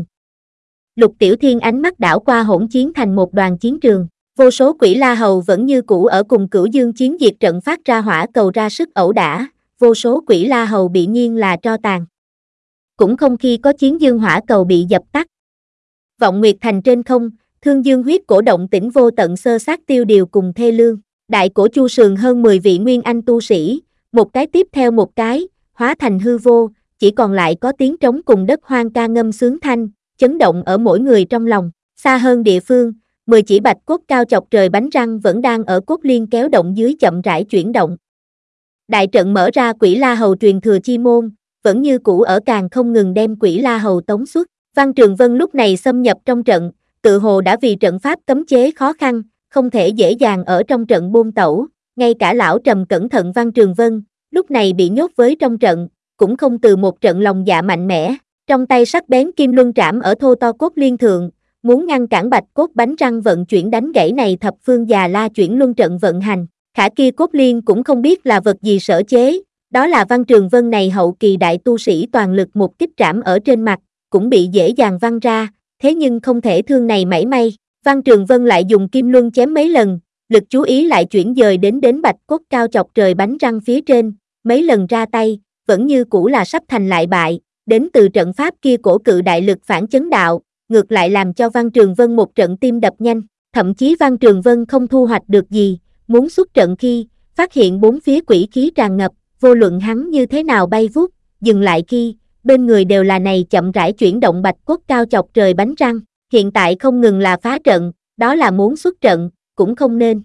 Lục Tiểu Thiên ánh mắt đảo qua hỗn chiến thành một đoàn chiến trường, vô số Quỷ La Hầu vẫn như cũ ở cùng Cửu Dương chiến diệt trận phát ra hỏa cầu ra sức ẩu đả, vô số Quỷ La Hầu bị nhiên là tro tàn. Cũng không khi có chiến dương hỏa cầu bị dập tắt. Vọng Nguyệt Thành trên không, Thương Dương huyết cổ động tĩnh vô tận sơ sát tiêu điều cùng thê lương, đại cổ chu sườn hơn 10 vị nguyên anh tu sĩ, một cái tiếp theo một cái, hóa thành hư vô, chỉ còn lại có tiếng trống cùng đất hoang ca ngâm sướng thanh, chấn động ở mỗi người trong lòng. Xa hơn địa phương, 10 chỉ bạch cốt cao chọc trời bánh răng vẫn đang ở cốt liên kéo động dưới chậm rãi chuyển động. Đại trận mở ra Quỷ La Hầu truyền thừa chi môn, vẫn như cũ ở càng không ngừng đem Quỷ La Hầu tống xuất. Văn Trường Vân lúc này xâm nhập trong trận, tự hồ đã vì trận pháp cấm chế khó khăn, không thể dễ dàng ở trong trận buôn tẩu, ngay cả lão trầm cẩn thận Văn Trường Vân, lúc này bị nhốt với trong trận, cũng không từ một trận lòng dạ mạnh mẽ, trong tay sắc bén kim luân trảm ở thô to cốt liên thượng, muốn ngăn cản bạch cốt bánh răng vận chuyển đánh gãy này thập phương già la chuyển luân trận vận hành. Khả kia cốt liên cũng không biết là vật gì sở chế, đó là Văn Trường Vân này hậu kỳ đại tu sĩ toàn lực một kích trảm ở trên mặt, cũng bị dễ dàng văng ra, thế nhưng không thể thương này mảy may. Văn Trường Vân lại dùng kim luân chém mấy lần, lực chú ý lại chuyển dời đến bạch cốt cao chọc trời bánh răng phía trên, mấy lần ra tay, vẫn như cũ là sắp thành lại bại, đến từ trận pháp kia cổ cự đại lực phản chấn đạo, ngược lại làm cho Văn Trường Vân một trận tim đập nhanh, thậm chí Văn Trường Vân không thu hoạch được gì, muốn xuất trận khi, phát hiện bốn phía quỷ khí tràn ngập, vô luận hắn như thế nào bay vút, dừng lại khi, bên người đều là này chậm rãi chuyển động bạch cốt cao chọc trời bánh răng, hiện tại không ngừng là phá trận, đó là muốn xuất trận, cũng không nên.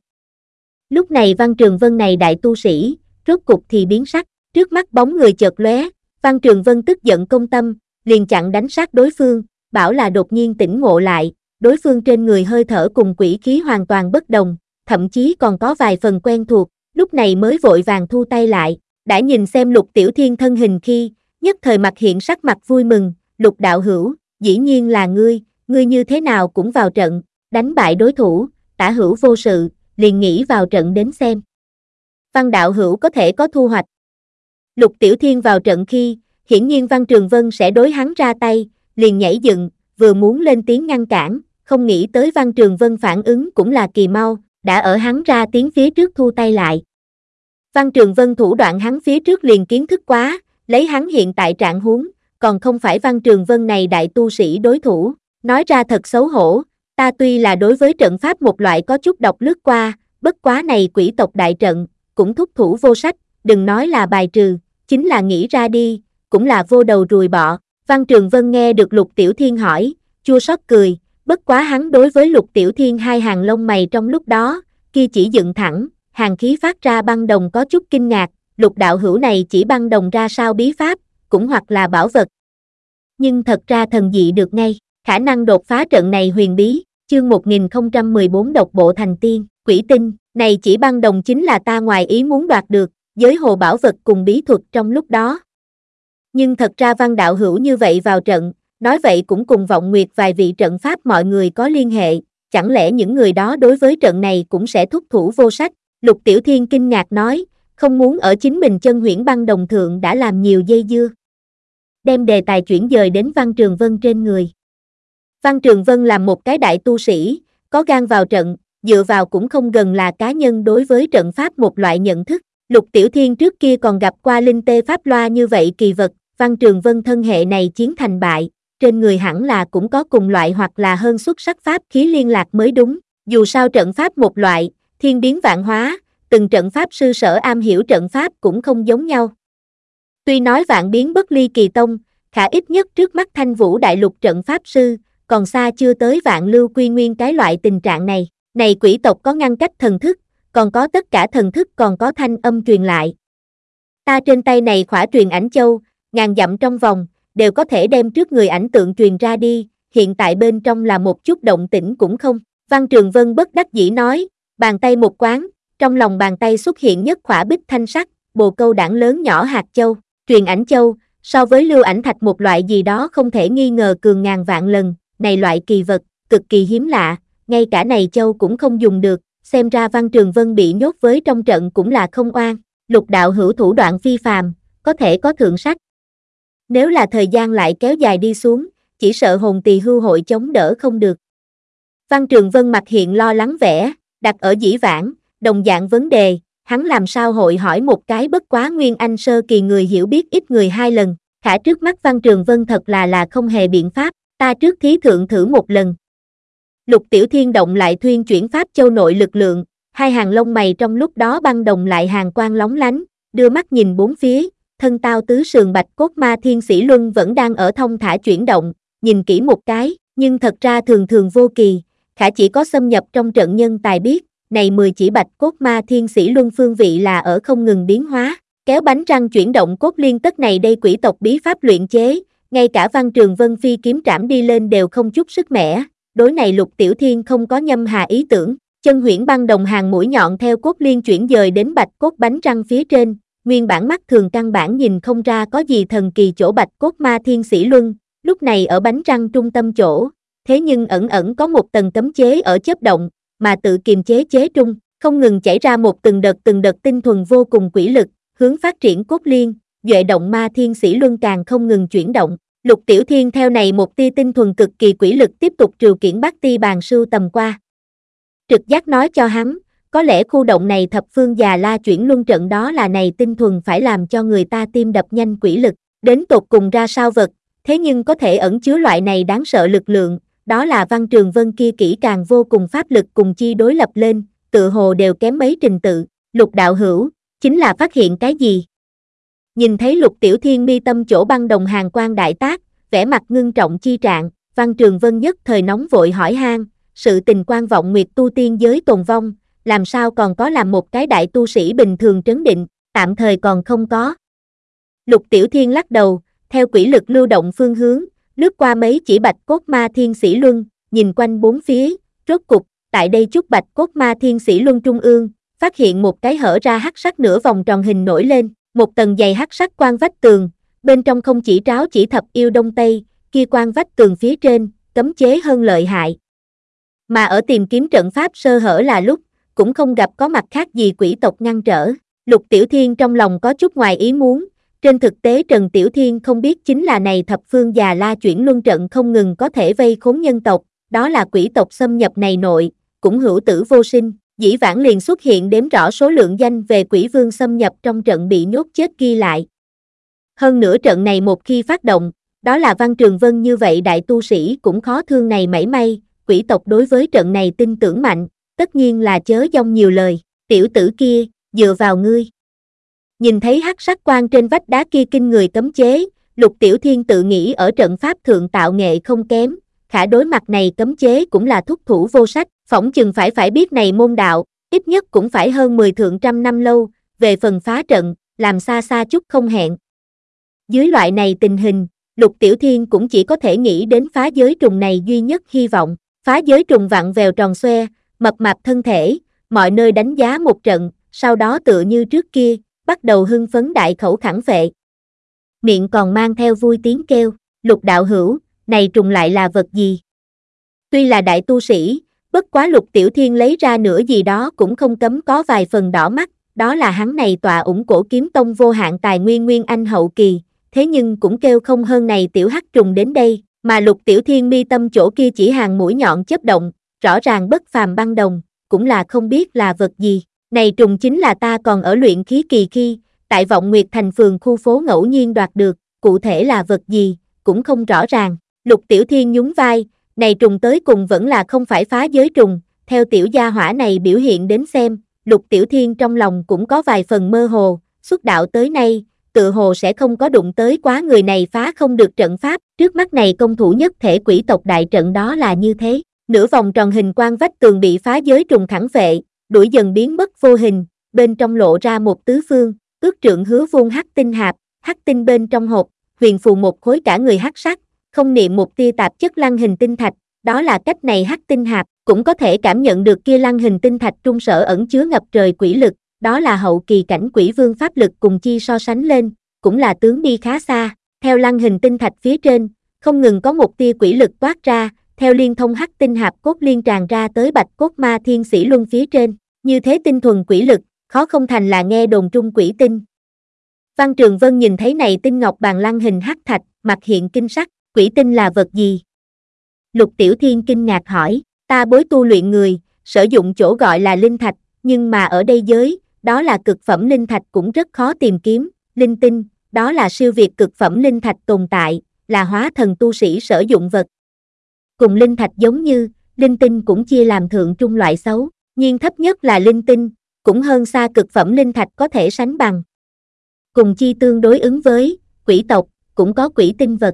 Lúc này Văn Trường Vân này đại tu sĩ, rốt cục thì biến sắc, trước mắt bóng người chợt lóe, Văn Trường Vân tức giận công tâm, liền chặn đánh sát đối phương, bảo là đột nhiên tỉnh ngộ lại, đối phương trên người hơi thở cùng quỷ khí hoàn toàn bất đồng, thậm chí còn có vài phần quen thuộc, lúc này mới vội vàng thu tay lại, đã nhìn xem Lục Tiểu Thiên thân hình khi, nhất thời mặt hiện sắc mặt vui mừng, Lục đạo hữu, dĩ nhiên là ngươi như thế nào cũng vào trận, đánh bại đối thủ, tả hữu vô sự, liền nghĩ vào trận đến xem. Văn đạo hữu có thể có thu hoạch. Lục Tiểu Thiên vào trận khi, hiển nhiên Văn Trường Vân sẽ đối hắn ra tay, liền nhảy dựng, vừa muốn lên tiếng ngăn cản, không nghĩ tới Văn Trường Vân phản ứng cũng là kỳ mau, đã ở hắn ra tiếng phía trước thu tay lại. Văn Trường Vân thủ đoạn hắn phía trước liền kiến thức quá, lấy hắn hiện tại trạng huống, còn không phải Văn Trường Vân này đại tu sĩ đối thủ, nói ra thật xấu hổ, ta tuy là đối với trận pháp một loại có chút đọc lướt qua, bất quá này quỷ tộc đại trận, cũng thúc thủ vô sách, đừng nói là bài trừ, chính là nghĩ ra đi, cũng là vô đầu ruồi bọ. Văn Trường Vân nghe được Lục Tiểu Thiên hỏi, chua xót cười, bất quá hắn đối với Lục Tiểu Thiên hai hàng lông mày trong lúc đó, kia chỉ dựng thẳng, hàng khí phát ra băng đồng có chút kinh ngạc, Lục đạo hữu này chỉ băng đồng ra sao bí pháp, cũng hoặc là bảo vật. Nhưng thật ra thần dị được ngay, khả năng đột phá trận này huyền bí, chương 1014 độc bộ thành tiên, quỷ tinh, này chỉ băng đồng chính là ta ngoài ý muốn đoạt được, giới hồ bảo vật cùng bí thuật trong lúc đó. Nhưng thật ra Văn đạo hữu như vậy vào trận, nói vậy cũng cùng Vọng Nguyệt vài vị trận pháp mọi người có liên hệ, chẳng lẽ những người đó đối với trận này cũng sẽ thúc thủ vô sách? Lục Tiểu Thiên kinh ngạc nói, không muốn ở chính mình chân huyễn băng đồng thượng đã làm nhiều dây dưa. Đem đề tài chuyển dời đến Văn Trường Vân trên người. Văn Trường Vân là một cái đại tu sĩ, có gan vào trận, dựa vào cũng không gần là cá nhân đối với trận pháp một loại nhận thức. Lục Tiểu Thiên trước kia còn gặp qua linh tê pháp loa như vậy kỳ vật, Văn Trường Vân thân hệ này chiến thành bại, trên người hẳn là cũng có cùng loại hoặc là hơn xuất sắc pháp khí liên lạc mới đúng, dù sao trận pháp một loại, thiên biến vạn hóa, từng trận pháp sư sở am hiểu trận pháp cũng không giống nhau. Tuy nói vạn biến bất ly kỳ tông, khả ít nhất trước mắt Thanh Vũ đại lục trận pháp sư, còn xa chưa tới vạn lưu quy nguyên cái loại tình trạng này. Này quỷ tộc có ngăn cách thần thức, còn có tất cả thần thức còn có thanh âm truyền lại. Ta trên tay này khỏa truyền ảnh châu, ngàn dặm trong vòng, đều có thể đem trước người ảnh tượng truyền ra đi, hiện tại bên trong là một chút động tĩnh cũng không. Văn Trường Vân bất đắc dĩ nói, bàn tay một quán, trong lòng bàn tay xuất hiện nhất khỏa bích thanh sắc, bồ câu đảng lớn nhỏ hạt châu, truyền ảnh châu, so với lưu ảnh thạch một loại gì đó không thể nghi ngờ cường ngàn vạn lần, này loại kỳ vật, cực kỳ hiếm lạ, ngay cả này châu cũng không dùng được, xem ra Văn Trường Vân bị nhốt với trong trận cũng là không oan, Lục đạo hữu thủ đoạn phi phàm, có thể có thượng sách. Nếu là thời gian lại kéo dài đi xuống, chỉ sợ hồn tỳ hưu hội chống đỡ không được. Văn Trường Vân mặt hiện lo lắng vẻ, đặt ở dĩ vãng, đồng dạng vấn đề, hắn làm sao hội hỏi một cái bất quá nguyên anh sơ kỳ người hiểu biết ít người hai lần, khả trước mắt Văn Trường Vân thật là không hề biện pháp, ta trước thí thượng thử một lần. Lục Tiểu Thiên động lại thuyên chuyển pháp châu nội lực lượng, hai hàng lông mày trong lúc đó băng đồng lại hàng quang lóng lánh, đưa mắt nhìn bốn phía, thân tao tứ sườn bạch cốt ma thiên sĩ luân vẫn đang ở thông thả chuyển động, nhìn kỹ một cái, nhưng thật ra thường thường vô kỳ, khả chỉ có xâm nhập trong trận nhân tài biết, này 10 chỉ bạch cốt ma thiên sĩ luân phương vị là ở không ngừng biến hóa, Kéo bánh răng chuyển động cốt liên tất này đây quỷ tộc bí pháp luyện chế, ngay cả Văn Trường Vân phi kiếm trảm đi lên đều không chút sức mẻ, đối này Lục Tiểu Thiên không có nhâm hà ý tưởng, chân huyễn băng đồng hàng mũi nhọn theo cốt liên chuyển dời đến bạch cốt bánh răng phía trên, nguyên bản mắt thường căn bản nhìn không ra có gì thần kỳ chỗ bạch cốt ma thiên sĩ luân, lúc này ở bánh răng trung tâm chỗ, thế nhưng ẩn ẩn có một tầng cấm chế ở chớp động, mà tự kiềm chế chế trung, không ngừng chảy ra một từng đợt tinh thuần vô cùng quỷ lực, hướng phát triển cốt liên, duệ động ma thiên sĩ luân càng không ngừng chuyển động. Lục Tiểu Thiên theo này một tia tinh thuần cực kỳ quỷ lực tiếp tục triều kiển bát ti bàn sưu tầm qua. Trực giác nói cho hắn, có lẽ khu động này thập phương già la chuyển luân trận đó là này tinh thuần phải làm cho người ta tim đập nhanh quỷ lực, đến tột cùng ra sao vật, thế nhưng có thể ẩn chứa loại này đáng sợ lực lượng, đó là Văn Trường Vân kia kỹ càng vô cùng pháp lực cùng chi đối lập lên, tự hồ đều kém mấy trình tự. Lục đạo hữu, chính là phát hiện cái gì? Nhìn thấy Lục Tiểu Thiên mi tâm chỗ băng đồng hàng quang đại tác, vẻ mặt ngưng trọng chi trạng, Văn Trường Vân nhất thời nóng vội hỏi han, sự tình quan vọng nguyệt tu tiên giới tồn vong, làm sao còn có làm một cái đại tu sĩ bình thường trấn định, tạm thời còn không có. Lục Tiểu Thiên lắc đầu, theo quỷ lực lưu động phương hướng, lướt qua mấy chỉ bạch cốt ma thiên sĩ luân, nhìn quanh bốn phía, rốt cục, tại đây chút bạch cốt ma thiên sĩ luân trung ương, phát hiện một cái hở ra hắc sắc nửa vòng tròn hình nổi lên, một tầng dày hắc sắc quan vách tường, bên trong không chỉ tráo chỉ thập yêu đông tây, kia quan vách tường phía trên, cấm chế hơn lợi hại. Mà ở tìm kiếm trận pháp sơ hở là lúc, cũng không gặp có mặt khác gì quỷ tộc ngăn trở. Lục Tiểu Thiên trong lòng có chút ngoài ý muốn, trên thực tế Trần Tiểu Thiên không biết chính là này thập phương già la chuyển luân trận không ngừng có thể vây khốn nhân tộc, đó là quỷ tộc xâm nhập này nội, cũng hữu tử vô sinh, dĩ vãng liền xuất hiện đếm rõ số lượng danh về quỷ vương xâm nhập trong trận bị nhốt chết ghi lại. Hơn nữa trận này một khi phát động, đó là Văn Trường Vân như vậy đại tu sĩ cũng khó thương này mảy may, quỷ tộc đối với trận này tin tưởng mạnh, tất nhiên là chớ dông nhiều lời, tiểu tử kia, dựa vào ngươi. Nhìn thấy hắc sắc quang trên vách đá kia kinh người cấm chế, Lục Tiểu Thiên tự nghĩ ở trận pháp thượng tạo nghệ không kém, khả đối mặt này cấm chế cũng là thúc thủ vô sách, phỏng chừng phải biết này môn đạo, ít nhất cũng phải hơn 10 thượng trăm năm lâu, về phần phá trận, làm xa xa chút không hẹn. Dưới loại này tình hình, Lục Tiểu Thiên cũng chỉ có thể nghĩ đến phá giới trùng này duy nhất hy vọng, phá giới trùng vặn vèo tròn xoe, mập mạp thân thể, mọi nơi đánh giá một trận, sau đó tựa như trước kia, bắt đầu hưng phấn đại khẩu khẳng phệ. Miệng còn mang theo vui tiếng kêu, Lục đạo hữu, này trùng lại là vật gì? Tuy là đại tu sĩ, bất quá Lục Tiểu Thiên lấy ra nửa gì đó cũng không cấm có vài phần đỏ mắt, đó là hắn này tọa ủng cổ kiếm tông vô hạn tài nguyên nguyên anh hậu kỳ, thế nhưng cũng kêu không hơn này tiểu hắc trùng đến đây, mà Lục Tiểu Thiên mi tâm chỗ kia chỉ hàng mũi nhọn chớp động, rõ ràng bất phàm băng đồng, cũng là không biết là vật gì. Này trùng chính là ta còn ở luyện khí kỳ khi, tại Vọng Nguyệt thành phường khu phố ngẫu nhiên đoạt được, cụ thể là vật gì, cũng không rõ ràng. Lục Tiểu Thiên nhún vai, này trùng tới cùng vẫn là không phải phá giới trùng, theo tiểu gia hỏa này biểu hiện đến xem, Lục Tiểu Thiên trong lòng cũng có vài phần mơ hồ, xuất đạo tới nay, tự hồ sẽ không có đụng tới quá người này phá không được trận pháp, trước mắt này công thủ nhất thể quỷ tộc đại trận đó là như thế, nửa vòng tròn hình quang vách tường bị phá giới trùng khẳng phệ, đuổi dần biến mất vô hình, bên trong lộ ra một tứ phương, ước trượng hứa vuông hắc tinh hạp, hắc tinh bên trong hộp, huyền phù một khối cả người hắc sắc, không niệm một tia tạp chất lăng hình tinh thạch, đó là cách này hắc tinh hạp, cũng có thể cảm nhận được kia lăng hình tinh thạch trung sở ẩn chứa ngập trời quỷ lực, đó là hậu kỳ cảnh quỷ vương pháp lực cùng chi so sánh lên, cũng là tướng đi khá xa, theo lăng hình tinh thạch phía trên, không ngừng có một tia quỷ lực toát ra, theo liên thông hắc tinh hạp cốt liên tràn ra tới bạch cốt ma thiên sĩ luân phía trên, như thế tinh thuần quỷ lực, khó không thành là nghe đồn trung quỷ tinh. Văn Trường Vân nhìn thấy này tinh ngọc bàn lăng hình hắc thạch, mặt hiện kinh sắc, quỷ tinh là vật gì? Lục Tiểu Thiên kinh ngạc hỏi, ta bối tu luyện người, sử dụng chỗ gọi là linh thạch, nhưng mà ở đây giới, đó là cực phẩm linh thạch cũng rất khó tìm kiếm, linh tinh, đó là siêu việt cực phẩm linh thạch tồn tại, là hóa thần tu sĩ sử dụng vật. Cùng linh thạch giống như, linh tinh cũng chia làm thượng trung loại xấu, nhưng thấp nhất là linh tinh, cũng hơn xa cực phẩm linh thạch có thể sánh bằng. Cùng chi tương đối ứng với, quỷ tộc, cũng có quỷ tinh vật.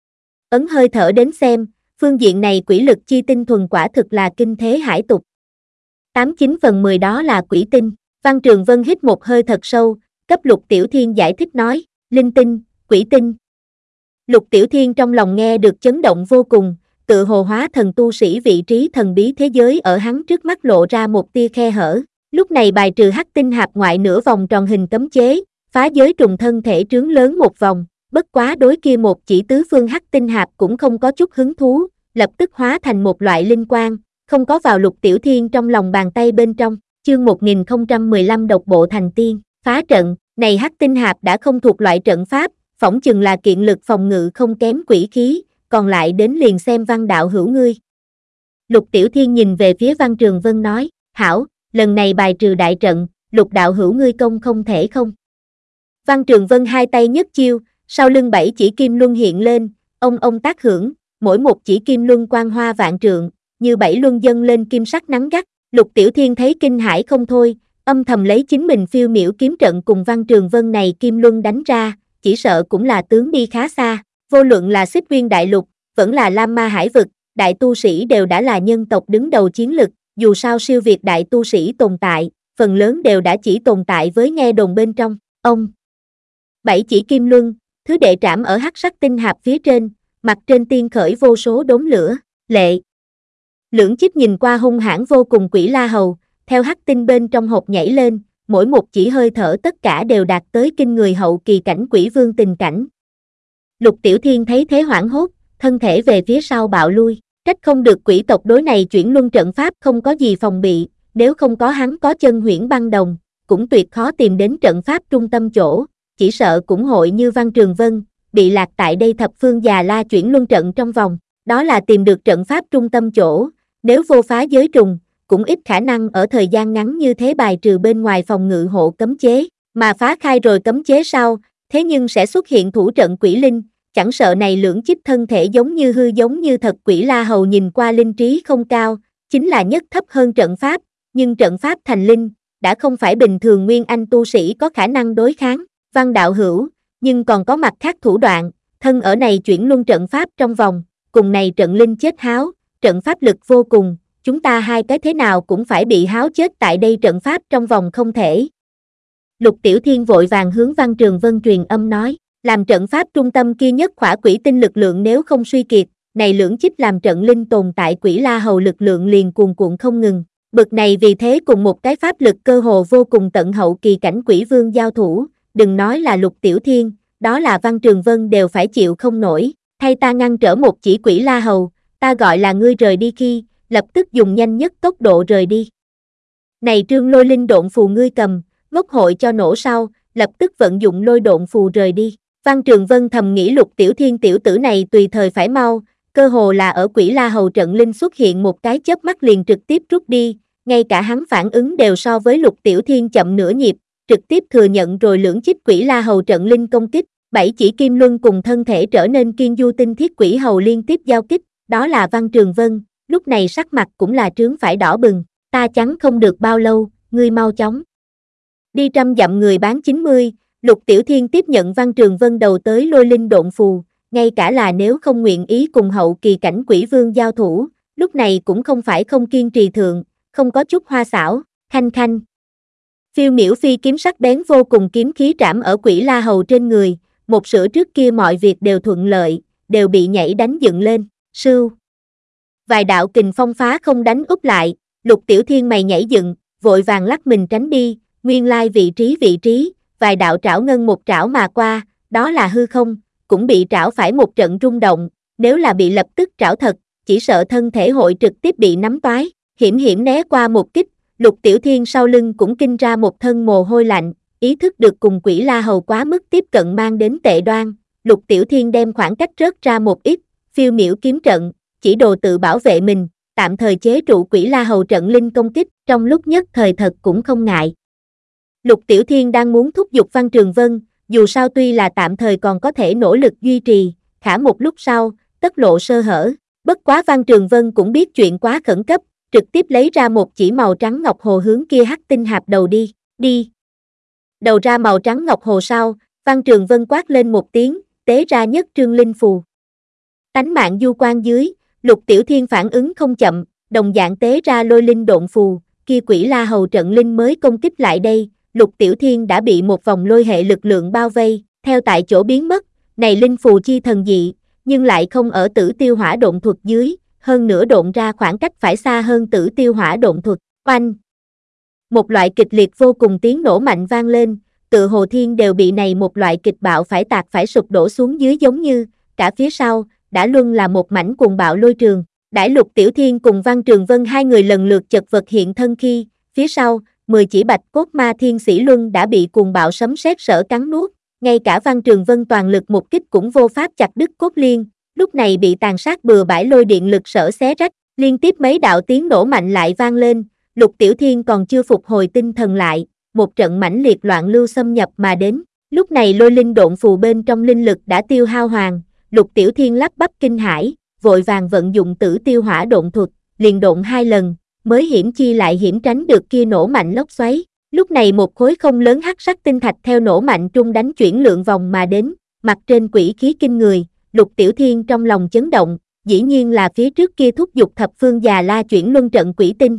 Ấn hơi thở đến xem, phương diện này quỷ lực chi tinh thuần quả thực là kinh thế hải tục. 89/10 đó là quỷ tinh, Văn Trường Vân hít một hơi thật sâu, cấp Lục Tiểu Thiên giải thích nói, linh tinh, quỷ tinh. Lục Tiểu Thiên trong lòng nghe được chấn động vô cùng, tựa hồ hóa thần tu sĩ vị trí thần bí thế giới ở hắn trước mắt lộ ra một tia khe hở. Lúc này bài trừ hắc tinh hạp ngoại nửa vòng tròn hình cấm chế, phá giới trùng thân thể trướng lớn một vòng, bất quá đối kia một chỉ tứ phương hắc tinh hạp cũng không có chút hứng thú, lập tức hóa thành một loại linh quang, không có vào Lục Tiểu Thiên trong lòng bàn tay bên trong. Chương 1015 độc bộ thành tiên, phá trận, này hắc tinh hạp đã không thuộc loại trận pháp, phỏng chừng là kiện lực phòng ngự không kém quỷ khí, còn lại đến liền xem Văn đạo hữu ngươi. Lục Tiểu Thiên nhìn về phía Văn Trường Vân nói, hảo, lần này bài trừ đại trận, Lục đạo hữu ngươi công không thể không. Văn Trường Vân hai tay nhất chiêu, sau lưng 7 chỉ kim luân hiện lên, ông tác hưởng, mỗi một chỉ kim luân quang hoa vạn trượng, như 7 luân dâng lên kim sắc nắng gắt. Lục Tiểu Thiên thấy kinh hãi không thôi, âm thầm lấy chính mình phiêu miểu kiếm trận cùng Văn Trường Vân này kim luân đánh ra, chỉ sợ cũng là tướng đi khá xa. Vô luận là Xích Viên Đại Lục, vẫn là Lam Ma Hải Vực, đại tu sĩ đều đã là nhân tộc đứng đầu chiến lực, dù sao siêu việt đại tu sĩ tồn tại, phần lớn đều đã chỉ tồn tại với nghe đồn bên trong. Ông 7 chỉ kim luân, thứ đệ trảm ở hắc sắc tinh hạp phía trên, mặt trên tiên khởi vô số đốm lửa, lệ. Lưỡng chích nhìn qua hung hãn vô cùng quỷ la hầu, theo hắc tinh bên trong hộp nhảy lên, mỗi một chỉ hơi thở tất cả đều đạt tới kinh người hậu kỳ cảnh quỷ vương tình cảnh. Lục Tiểu Thiên thấy thế hoảng hốt, thân thể về phía sau bạo lui, trách không được quỷ tộc đối này chuyển luân trận pháp không có gì phòng bị, nếu không có hắn có chân huyễn băng đồng, cũng tuyệt khó tìm đến trận pháp trung tâm chỗ, chỉ sợ cũng hội như Văn Trường Vân, bị lạc tại đây thập phương già la chuyển luân trận trong vòng, đó là tìm được trận pháp trung tâm chỗ, nếu vô phá giới trùng, cũng ít khả năng ở thời gian ngắn như thế bài trừ bên ngoài phòng ngự hộ cấm chế, mà phá khai rồi cấm chế sau, thế nhưng sẽ xuất hiện thủ trận quỷ linh, chẳng sợ này lưỡng chích thân thể giống như hư giống như thật quỷ la hầu nhìn qua linh trí không cao, chính là nhất thấp hơn trận pháp, nhưng trận pháp thành linh, đã không phải bình thường nguyên anh tu sĩ có khả năng đối kháng. Văn đạo hữu, nhưng còn có mặt khác thủ đoạn, thân ở này chuyển luân trận pháp trong vòng, cùng này trận linh chết háo, trận pháp lực vô cùng, chúng ta hai cái thế nào cũng phải bị háo chết tại đây trận pháp trong vòng không thể. Lục Tiểu Thiên vội vàng hướng Văn Trường Vân truyền âm nói, làm trận pháp trung tâm kia nhất khỏa quỷ tinh lực lượng nếu không suy kiệt, này lưỡng chích làm trận linh tồn tại quỷ la hầu lực lượng liền cuồn cuộn không ngừng, bực này vì thế cùng một cái pháp lực cơ hồ vô cùng tận hậu kỳ cảnh quỷ vương giao thủ, đừng nói là Lục Tiểu Thiên, đó là Văn Trường Vân đều phải chịu không nổi, thay ta ngăn trở một chỉ quỷ la hầu, ta gọi là ngươi rời đi khi, lập tức dùng nhanh nhất tốc độ rời đi. Này trương lôi linh độn phù ngươi cầm, ngốc hội cho nổ sau, lập tức vận dụng lôi độn phù rời đi. Văn Trường Vân thầm nghĩ Lục Tiểu Thiên tiểu tử này tùy thời phải mau, cơ hồ là ở quỷ la hầu trận linh xuất hiện một cái chớp mắt liền trực tiếp rút đi, ngay cả hắn phản ứng đều so với Lục Tiểu Thiên chậm nửa nhịp, trực tiếp thừa nhận rồi lưỡng chích quỷ la hầu trận linh công kích, 7 chỉ kim luân cùng thân thể trở nên kiên du tinh thiết quỷ hầu liên tiếp giao kích, đó là Văn Trường Vân, lúc này sắc mặt cũng là trướng phải đỏ bừng, ta chắn không được bao lâu, ngươi mau chóng. Đi trăm dặm người bán 90, Lục Tiểu Thiên tiếp nhận Văn Trường Vân đầu tới lôi linh độn phù, ngay cả là nếu không nguyện ý cùng hậu kỳ cảnh quỷ vương giao thủ, lúc này cũng không phải không kiên trì thượng, không có chút hoa xảo, khanh khanh. Phiêu miểu phi kiếm sắc bén vô cùng kiếm khí trảm ở quỷ la hầu trên người, một sửa trước kia mọi việc đều thuận lợi, đều bị nhảy đánh dựng lên, sưu. Vài đạo kình phong phá không đánh úp lại, Lục Tiểu Thiên mày nhảy dựng, vội vàng lắc mình tránh đi, nguyên lai vị trí, vài đạo trảo ngân một trảo mà qua, đó là hư không, cũng bị trảo phải một trận rung động, nếu là bị lập tức trảo thật, chỉ sợ thân thể hội trực tiếp bị nắm toái, hiểm né qua một kích, Lục Tiểu Thiên sau lưng cũng kinh ra một thân mồ hôi lạnh, ý thức được cùng quỷ la hầu quá mức tiếp cận mang đến tệ đoan, Lục Tiểu Thiên đem khoảng cách rớt ra một ít, phiêu miểu kiếm trận, chỉ đồ tự bảo vệ mình, tạm thời chế trụ quỷ la hầu trận linh công kích, trong lúc nhất thời thật cũng không ngại. Lục Tiểu Thiên đang muốn thúc giục Văn Trường Vân, dù sao tuy là tạm thời còn có thể nỗ lực duy trì, khả một lúc sau, tất lộ sơ hở, bất quá Văn Trường Vân cũng biết chuyện quá khẩn cấp, trực tiếp lấy ra một chỉ màu trắng ngọc hồ hướng kia hắc tinh hạp đầu đi. Đầu ra màu trắng ngọc hồ sau, Văn Trường Vân quát lên một tiếng, tế ra nhất trương linh phù. Tánh mạng du quan dưới, Lục Tiểu Thiên phản ứng không chậm, đồng dạng tế ra lôi linh độn phù, kia quỷ la hầu trận linh mới công kích lại đây, Lục Tiểu Thiên đã bị một vòng lôi hệ lực lượng bao vây, theo tại chỗ biến mất, này linh phù chi thần dị, nhưng lại không ở Tử Tiêu Hỏa Độn thuật dưới, hơn nữa độn ra khoảng cách phải xa hơn Tử Tiêu Hỏa Độn thuật. Oanh! Một loại kịch liệt vô cùng tiếng nổ mạnh vang lên, tự hồ thiên đều bị này một loại kịch bạo phải tạc phải sụp đổ xuống dưới, giống như cả phía sau đã luân là một mảnh cuồng bạo lôi trường. Đãi Lục Tiểu Thiên cùng Văn Trường Vân hai người lần lượt chật vật hiện thân khi, phía sau, 10 chỉ bạch cốt ma thiên sĩ luân đã bị cuồng bạo sấm sét sở cắn nuốt, ngay cả Văn Trường Vân toàn lực một kích cũng vô pháp chặt đứt cốt liên, lúc này bị tàn sát bừa bãi lôi điện lực sở xé rách, liên tiếp mấy đạo tiếng nổ mạnh lại vang lên, Lục Tiểu Thiên còn chưa phục hồi tinh thần lại, một trận mãnh liệt loạn lưu xâm nhập mà đến, lúc này lôi linh độn phù bên trong linh lực đã tiêu hao hoàn, Lục Tiểu Thiên lắp bắp kinh hãi, vội vàng vận dụng Tử Tiêu Hỏa Độn thuật, liền độn 2 lần, mới hiểm chi lại hiểm tránh được kia nổ mạnh lốc xoáy. Lúc này một khối không lớn hắc sắc tinh thạch theo nổ mạnh trung đánh chuyển lượng vòng mà đến, mặt trên quỷ khí kinh người, Lục Tiểu Thiên trong lòng chấn động, dĩ nhiên là phía trước kia thúc giục thập phương già la chuyển luân trận quỷ tinh.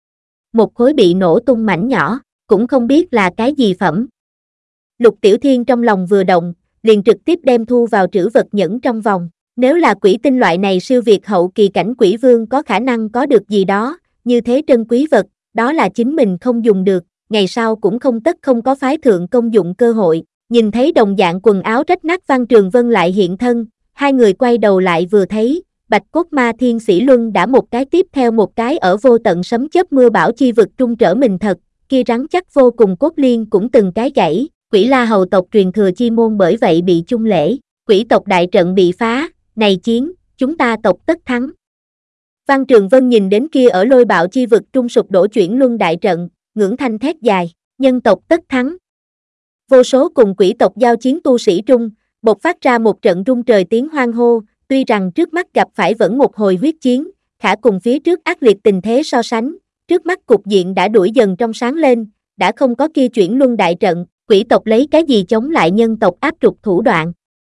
Một khối bị nổ tung mảnh nhỏ, cũng không biết là cái gì phẩm. Lục Tiểu Thiên trong lòng vừa động, liền trực tiếp đem thu vào trữ vật nhẫn trong vòng. Nếu là quỷ tinh loại này siêu việt hậu kỳ cảnh quỷ vương có khả năng có được gì đó, như thế trân quý vật, đó là chính mình không dùng được, ngày sau cũng không có phái thượng công dụng cơ hội. Nhìn thấy đồng dạng quần áo rách nát Văn Trường Vân lại hiện thân, hai người quay đầu lại vừa thấy, bạch cốt ma thiên sĩ luân đã một cái tiếp theo một cái ở vô tận sấm chớp mưa bão chi vực trung trở mình thật, kia rắn chắc vô cùng cốt liên cũng từng cái gãy, quỷ la hầu tộc truyền thừa chi môn bởi vậy bị chung lễ, quỷ tộc đại trận bị phá, này chiến, chúng ta tộc tất thắng. Văn Trường Vân nhìn đến kia ở lôi bạo chi vực trung sụp đổ chuyển luân đại trận, ngưỡng thanh thét dài, nhân tộc tất thắng. Vô số cùng quỷ tộc giao chiến tu sĩ trung, bộc phát ra một trận rung trời tiếng hoan hô, tuy rằng trước mắt gặp phải vẫn một hồi huyết chiến, khả cùng phía trước ác liệt tình thế so sánh, trước mắt cục diện đã đuổi dần trong sáng lên, đã không có kia chuyển luân đại trận, quỷ tộc lấy cái gì chống lại nhân tộc áp trục thủ đoạn.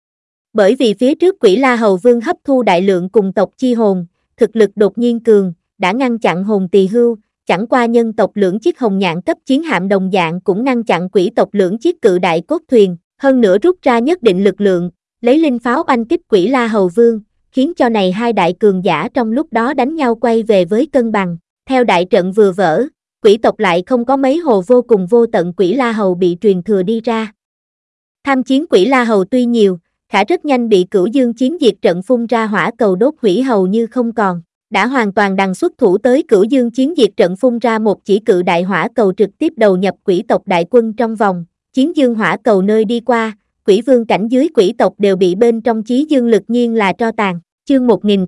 Bởi vì phía trước quỷ la hầu vương hấp thu đại lượng cùng tộc chi hồn, thực lực đột nhiên cường, đã ngăn chặn hồn tỳ hưu, chẳng qua nhân tộc lưỡng chiếc hồng nhạn cấp chiến hạm đồng dạng cũng ngăn chặn quỷ tộc lưỡng chiếc cự đại cốt thuyền, hơn nữa rút ra nhất định lực lượng, lấy linh pháo oanh kích quỷ la hầu vương, khiến cho này hai đại cường giả trong lúc đó đánh nhau quay về với cân bằng. Theo đại trận vừa vỡ, quỷ tộc lại không có mấy hồ vô cùng vô tận quỷ la hầu bị truyền thừa đi ra. Tham chiến quỷ la hầu tuy nhiều, khả rất nhanh bị Cửu Dương chiến diệt trận phun ra hỏa cầu đốt hủy hầu như không còn, đã hoàn toàn đằng xuất thủ tới Cửu Dương chiến diệt trận phun ra một chỉ cự đại hỏa cầu trực tiếp đầu nhập quỷ tộc đại quân trong vòng, chiến dương hỏa cầu nơi đi qua, quỷ vương cảnh dưới quỷ tộc đều bị bên trong chí dương lực nhiên là tro tàn. Chương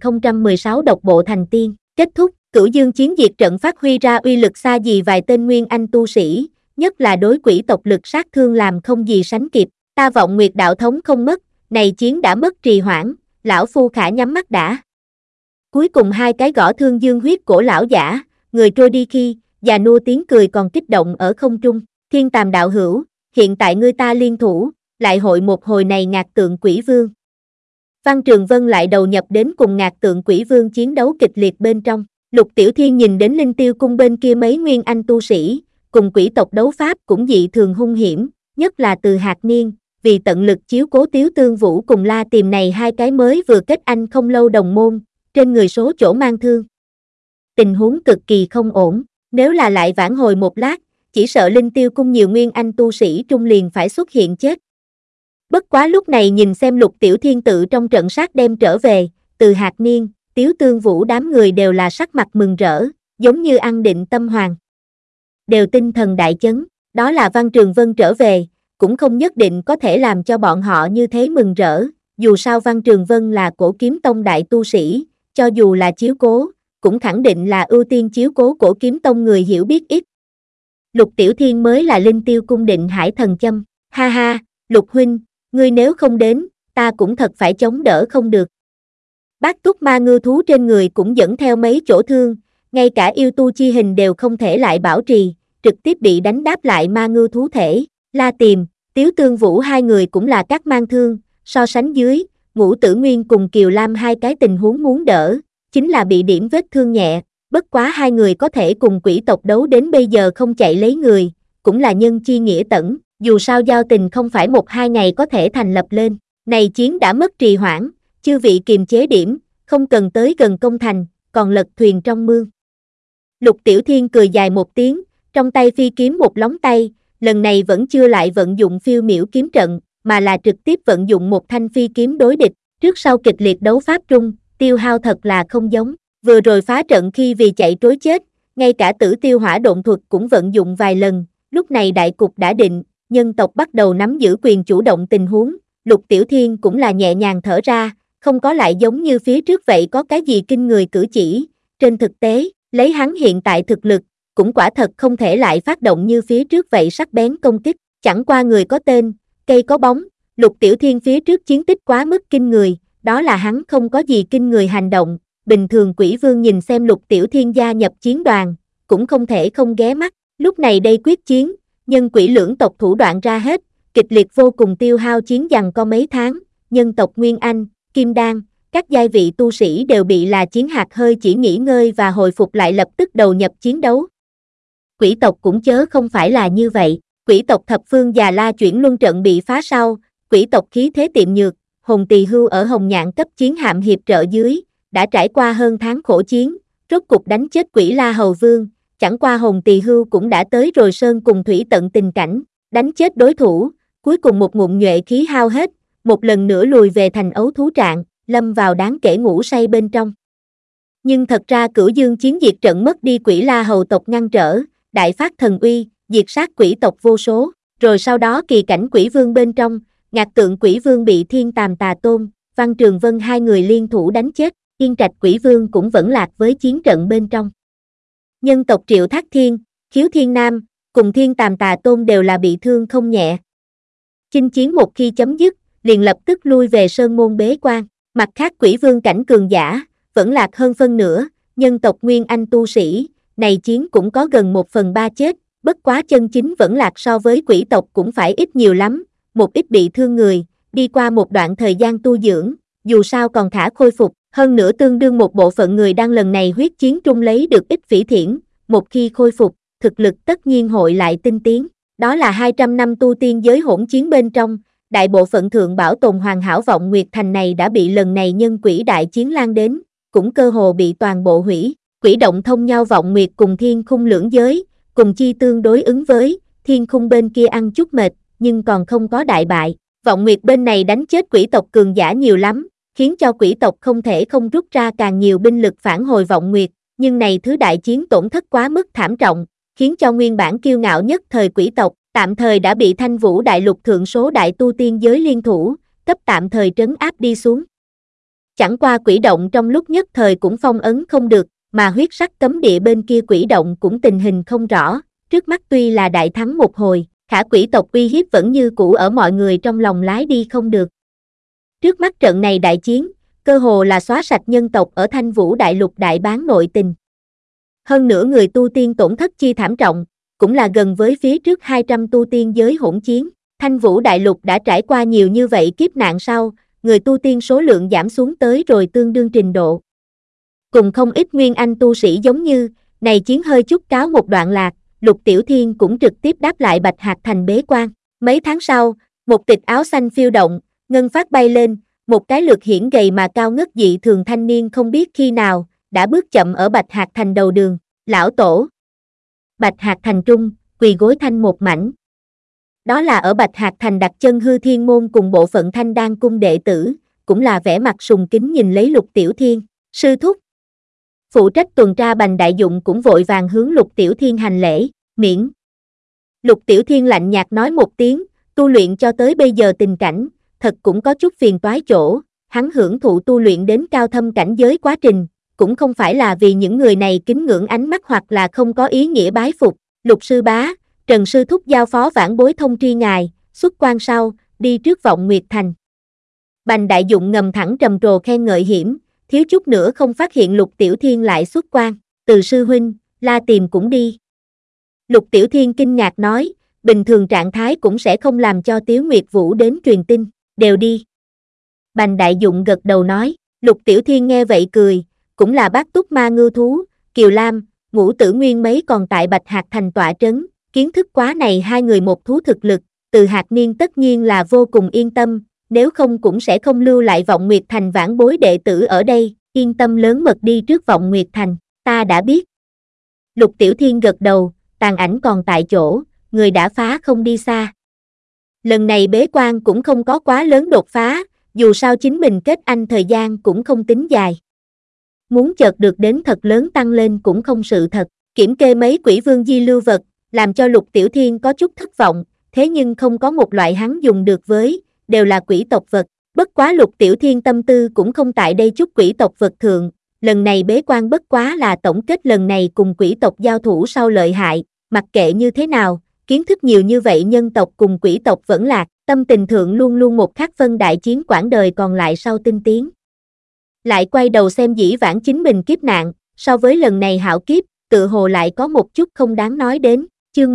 1016 độc bộ thành tiên, kết thúc, Cửu Dương chiến diệt trận phát huy ra uy lực xa gì vài tên nguyên anh tu sĩ, nhất là đối quỷ tộc lực sát thương làm không gì sánh kịp, ta vọng nguyệt đạo thống không mất, này chiến đã mất trì hoãn, lão phu khả nhắm mắt đã. Cuối cùng hai cái gõ thương dương huyết cổ lão giả, người trôi đi khi, già nua tiếng cười còn kích động ở không trung, Thiên Tàm đạo hữu, hiện tại ngươi ta liên thủ, lại hội một hồi này ngạc tượng quỷ vương. Văn Trường Vân lại đầu nhập đến cùng ngạc tượng quỷ vương chiến đấu kịch liệt bên trong, Lục Tiểu Thiên nhìn đến Linh Tiêu cung bên kia mấy nguyên anh tu sĩ, cùng quỷ tộc đấu pháp cũng dị thường hung hiểm, nhất là từ Hạc Niên, vì tận lực chiếu cố Tiếu Tương Vũ cùng La Tìm này hai cái mới vừa kết anh không lâu đồng môn, trên người số chỗ mang thương. Tình huống cực kỳ không ổn, nếu là lại vãn hồi một lát, chỉ sợ Linh Tiêu cung nhiều nguyên anh tu sĩ trung liền phải xuất hiện chết. Bất quá lúc này nhìn xem Lục Tiểu Thiên tự trong trận sát đem trở về, từ Hạc Niên, Tiếu Tương Vũ đám người đều là sắc mặt mừng rỡ, giống như ăn định tâm hoàng. Đều tinh thần đại chấn, đó là Văn Trường Vân trở về, cũng không nhất định có thể làm cho bọn họ như thế mừng rỡ, dù sao Văn Trường Vân là Cổ Kiếm Tông đại tu sĩ, cho dù là chiếu cố, cũng khẳng định là ưu tiên chiếu cố Cổ Kiếm Tông người hiểu biết ít. Lục Tiểu Thiên mới là Linh Tiêu cung Định Hải thần châm, ha ha, Lục huynh, ngươi nếu không đến, ta cũng thật phải chống đỡ không được. Bát túc ma ngư thú trên người cũng dẫn theo mấy chỗ thương, ngay cả yêu tu chi hình đều không thể lại bảo trì, trực tiếp bị đánh đáp lại ma ngư thú thể. La Tìm, Tiếu Tương Vũ hai người cũng là các mang thương, so sánh dưới, Ngũ Tử Nguyên cùng Kiều Lam hai cái tình huống muốn đỡ, chính là bị điểm vết thương nhẹ, bất quá hai người có thể cùng quỷ tộc đấu đến bây giờ không chạy lấy người, cũng là nhân chi nghĩa tẩn, dù sao giao tình không phải 1-2 ngày có thể thành lập lên. Này chiến đã mất trì hoãn, chư vị kiềm chế điểm, không cần tới gần công thành, còn lật thuyền trong mương. Lục Tiểu Thiên cười dài một tiếng, trong tay phi kiếm một lóng tay, lần này vẫn chưa lại vận dụng phiêu miểu kiếm trận, mà là trực tiếp vận dụng một thanh phi kiếm đối địch, trước sau kịch liệt đấu pháp trung, tiêu hao thật là không giống, vừa rồi phá trận khi vì chạy trối chết, ngay cả Tử Tiêu Hỏa Độn thuật cũng vận dụng vài lần, lúc này đại cục đã định, nhân tộc bắt đầu nắm giữ quyền chủ động tình huống, Lục Tiểu Thiên cũng là nhẹ nhàng thở ra, không có lại giống như phía trước vậy có cái gì kinh người cử chỉ, trên thực tế, lấy hắn hiện tại thực lực, cũng quả thật không thể lại phát động như phía trước vậy sắc bén công kích, chẳng qua người có tên, cây có bóng, Lục Tiểu Thiên phía trước chiến tích quá mức kinh người, đó là hắn không có gì kinh người hành động, bình thường Quỷ Vương nhìn xem Lục Tiểu Thiên gia nhập chiến đoàn, cũng không thể không ghé mắt, lúc này đây quyết chiến, nhân quỷ lưỡng tộc thủ đoạn ra hết, kịch liệt vô cùng tiêu hao chiến giằng co mấy tháng, nhân tộc Nguyên Anh, Kim Đan, các giai vị tu sĩ đều bị là chiến hạt hơi chỉ nghỉ ngơi và hồi phục lại lập tức đầu nhập chiến đấu. Quỷ tộc cũng chớ không phải là như vậy, quỷ tộc thập phương Già La chuyển luân trận bị phá sau, quỷ tộc khí thế tiệm nhược, Hồn Tỳ Hưu ở Hồng Nhạn cấp chiến hạm hiệp trợ dưới, đã trải qua hơn tháng khổ chiến, rốt cục đánh chết Quỷ La Hầu Vương, chẳng qua Hồn Tỳ Hưu cũng đã tới rồi sơn cùng thủy tận tình cảnh, đánh chết đối thủ, cuối cùng một ngụm nhuệ khí hao hết, một lần nữa lùi về thành ấu thú trạng, lâm vào đáng kể ngủ say bên trong. Nhưng thật ra Cửu Dương chiến diệt trận mất đi Quỷ La Hầu tộc ngăn trở, đại phát thần uy, diệt sát quỷ tộc vô số, rồi sau đó kỳ cảnh Quỷ Vương bên trong, Ngạc Tượng Quỷ Vương bị Thiên Tàm Tà Tôn, Văn Trường Vân hai người liên thủ đánh chết, Yên Trạch Quỷ Vương cũng vẫn lạc với chiến trận bên trong. Nhân tộc Triệu Thác Thiên, Khiếu Thiên Nam, cùng Thiên Tàm Tà Tôn đều là bị thương không nhẹ. Chinh chiến một khi chấm dứt, liền lập tức lui về sơn môn bế quan, mặt khác Quỷ Vương cảnh cường giả, vẫn lạc hơn phân nửa, nhân tộc Nguyên Anh tu sĩ, này chiến cũng có gần 1/3 chết, bất quá chân chính vẫn lạc so với quỷ tộc cũng phải ít nhiều lắm, một ít bị thương người, đi qua một đoạn thời gian tu dưỡng, dù sao còn khả khôi phục, hơn nữa tương đương một bộ phận người đang lần này huyết chiến trung lấy được ít phỉ thiển, một khi khôi phục, thực lực tất nhiên hội lại tinh tiến, đó là 200 năm tu tiên giới hỗn chiến bên trong, đại bộ phận thượng bảo tồn hoàn hảo vọng Nguyệt Thành này đã bị lần này nhân quỷ đại chiến lan đến, cũng cơ hồ bị toàn bộ hủy, quỷ động thông nhau vọng Nguyệt cùng thiên khung lưỡng giới, cùng chi tương đối ứng với, thiên khung bên kia ăn chút mệt, nhưng còn không có đại bại, vọng Nguyệt bên này đánh chết quỷ tộc cường giả nhiều lắm, khiến cho quỷ tộc không thể không rút ra càng nhiều binh lực phản hồi vọng Nguyệt, nhưng này thứ đại chiến tổn thất quá mức thảm trọng, khiến cho nguyên bản kiêu ngạo nhất thời quỷ tộc, tạm thời đã bị Thanh Vũ đại lục thượng số đại tu tiên giới liên thủ, cấp tạm thời trấn áp đi xuống. Chẳng qua quỷ động trong lúc nhất thời cũng phong ấn không được, mà huyết sắc cấm địa bên kia quỷ động cũng tình hình không rõ, trước mắt tuy là đại thắng một hồi, khả quỷ tộc uy hiếp vẫn như cũ ở mọi người trong lòng lái đi không được. Trước mắt trận này đại chiến, cơ hồ là xóa sạch nhân tộc ở Thanh Vũ đại lục đại bán nội tình. Hơn nữa người tu tiên tổn thất chi thảm trọng, cũng là gần với phía trước 200 tu tiên giới hỗn chiến. Thanh Vũ đại lục đã trải qua nhiều như vậy kiếp nạn sau, người tu tiên số lượng giảm xuống tới rồi tương đương trình độ. Cùng không ít nguyên anh tu sĩ giống như, này chiến hơi chút cáo một đoạn lạc, Lục Tiểu Thiên cũng trực tiếp đáp lại Bạch Hạc Thành bế quan. Mấy tháng sau, một tịch áo xanh phiêu động, ngân phát bay lên, một cái lược hiển gầy mà cao ngất dị thường thanh niên không biết khi nào, đã bước chậm ở Bạch Hạc Thành đầu đường, lão tổ. Bạch Hạc Thành trung, quỳ gối thanh một mảnh. Đó là ở Bạch Hạc Thành đặt chân Hư Thiên môn cùng bộ phận Thanh Đan cung đệ tử, cũng là vẻ mặt sùng kính nhìn lấy Lục Tiểu Thiên, sư thúc. Phụ trách tuần tra Bành Đại Dụng cũng vội vàng hướng Lục Tiểu Thiên hành lễ, miễn. Lục Tiểu Thiên lạnh nhạt nói một tiếng, tu luyện cho tới bây giờ tình cảnh, thật cũng có chút phiền toái chỗ, hắn hưởng thụ tu luyện đến cao thâm cảnh giới quá trình, cũng không phải là vì những người này kính ngưỡng ánh mắt hoặc là không có ý nghĩa bái phục, Lục sư bá, Trần sư thúc giao phó vãn bối thông tri ngài, xuất quan sau, đi trước vọng Nguyệt Thành. Bành Đại Dụng ngầm thẳng trầm trồ khen ngợi hiểm, thiếu chút nữa không phát hiện Lục Tiểu Thiên lại xuất quan, Từ sư huynh, la tìm cũng đi. Lục Tiểu Thiên kinh ngạc nói, bình thường trạng thái cũng sẽ không làm cho Tiếu Nguyệt Vũ đến truyền tin, đều đi. Bành Đại Dụng gật đầu nói, Lục Tiểu Thiên nghe vậy cười, cũng là bác túc ma ngưu thú, Kiều Lam, Ngũ Tử Nguyên mấy còn tại Bạch Hạc Thành tọa trấn, kiến thức quá này hai người một thú thực lực, Từ Hạc Niên tất nhiên là vô cùng yên tâm, nếu không cũng sẽ không lưu lại Vọng Nguyệt Thành vãn bối đệ tử ở đây, yên tâm lớn mật đi trước Vọng Nguyệt Thành, ta đã biết. Lục Tiểu Thiên gật đầu, tàn ảnh còn tại chỗ, người đã phá không đi xa. Lần này bế quan cũng không có quá lớn đột phá, dù sao chính mình kết anh thời gian cũng không tính dài. Muốn chợt được đến thật lớn tăng lên cũng không sự thật, kiểm kê mấy quỷ vương di lưu vật, làm cho Lục Tiểu Thiên có chút thất vọng, thế nhưng không có một loại hắn dùng được với, đều là quỷ tộc vật. Bất quá Lục Tiểu Thiên tâm tư cũng không tại đây chút quỷ tộc vật thượng, lần này bế quan bất quá là tổng kết lần này cùng quỷ tộc giao thủ sau lợi hại, mặc kệ như thế nào, kiến thức nhiều như vậy nhân tộc cùng quỷ tộc vẫn lạc, tâm tình thượng luôn luôn một khắc phân đại chiến quãng đời còn lại sau tinh tiến. Lại quay đầu xem dĩ vãng chính mình kiếp nạn, so với lần này hạo kiếp, tự hồ lại có một chút không đáng nói đến, chương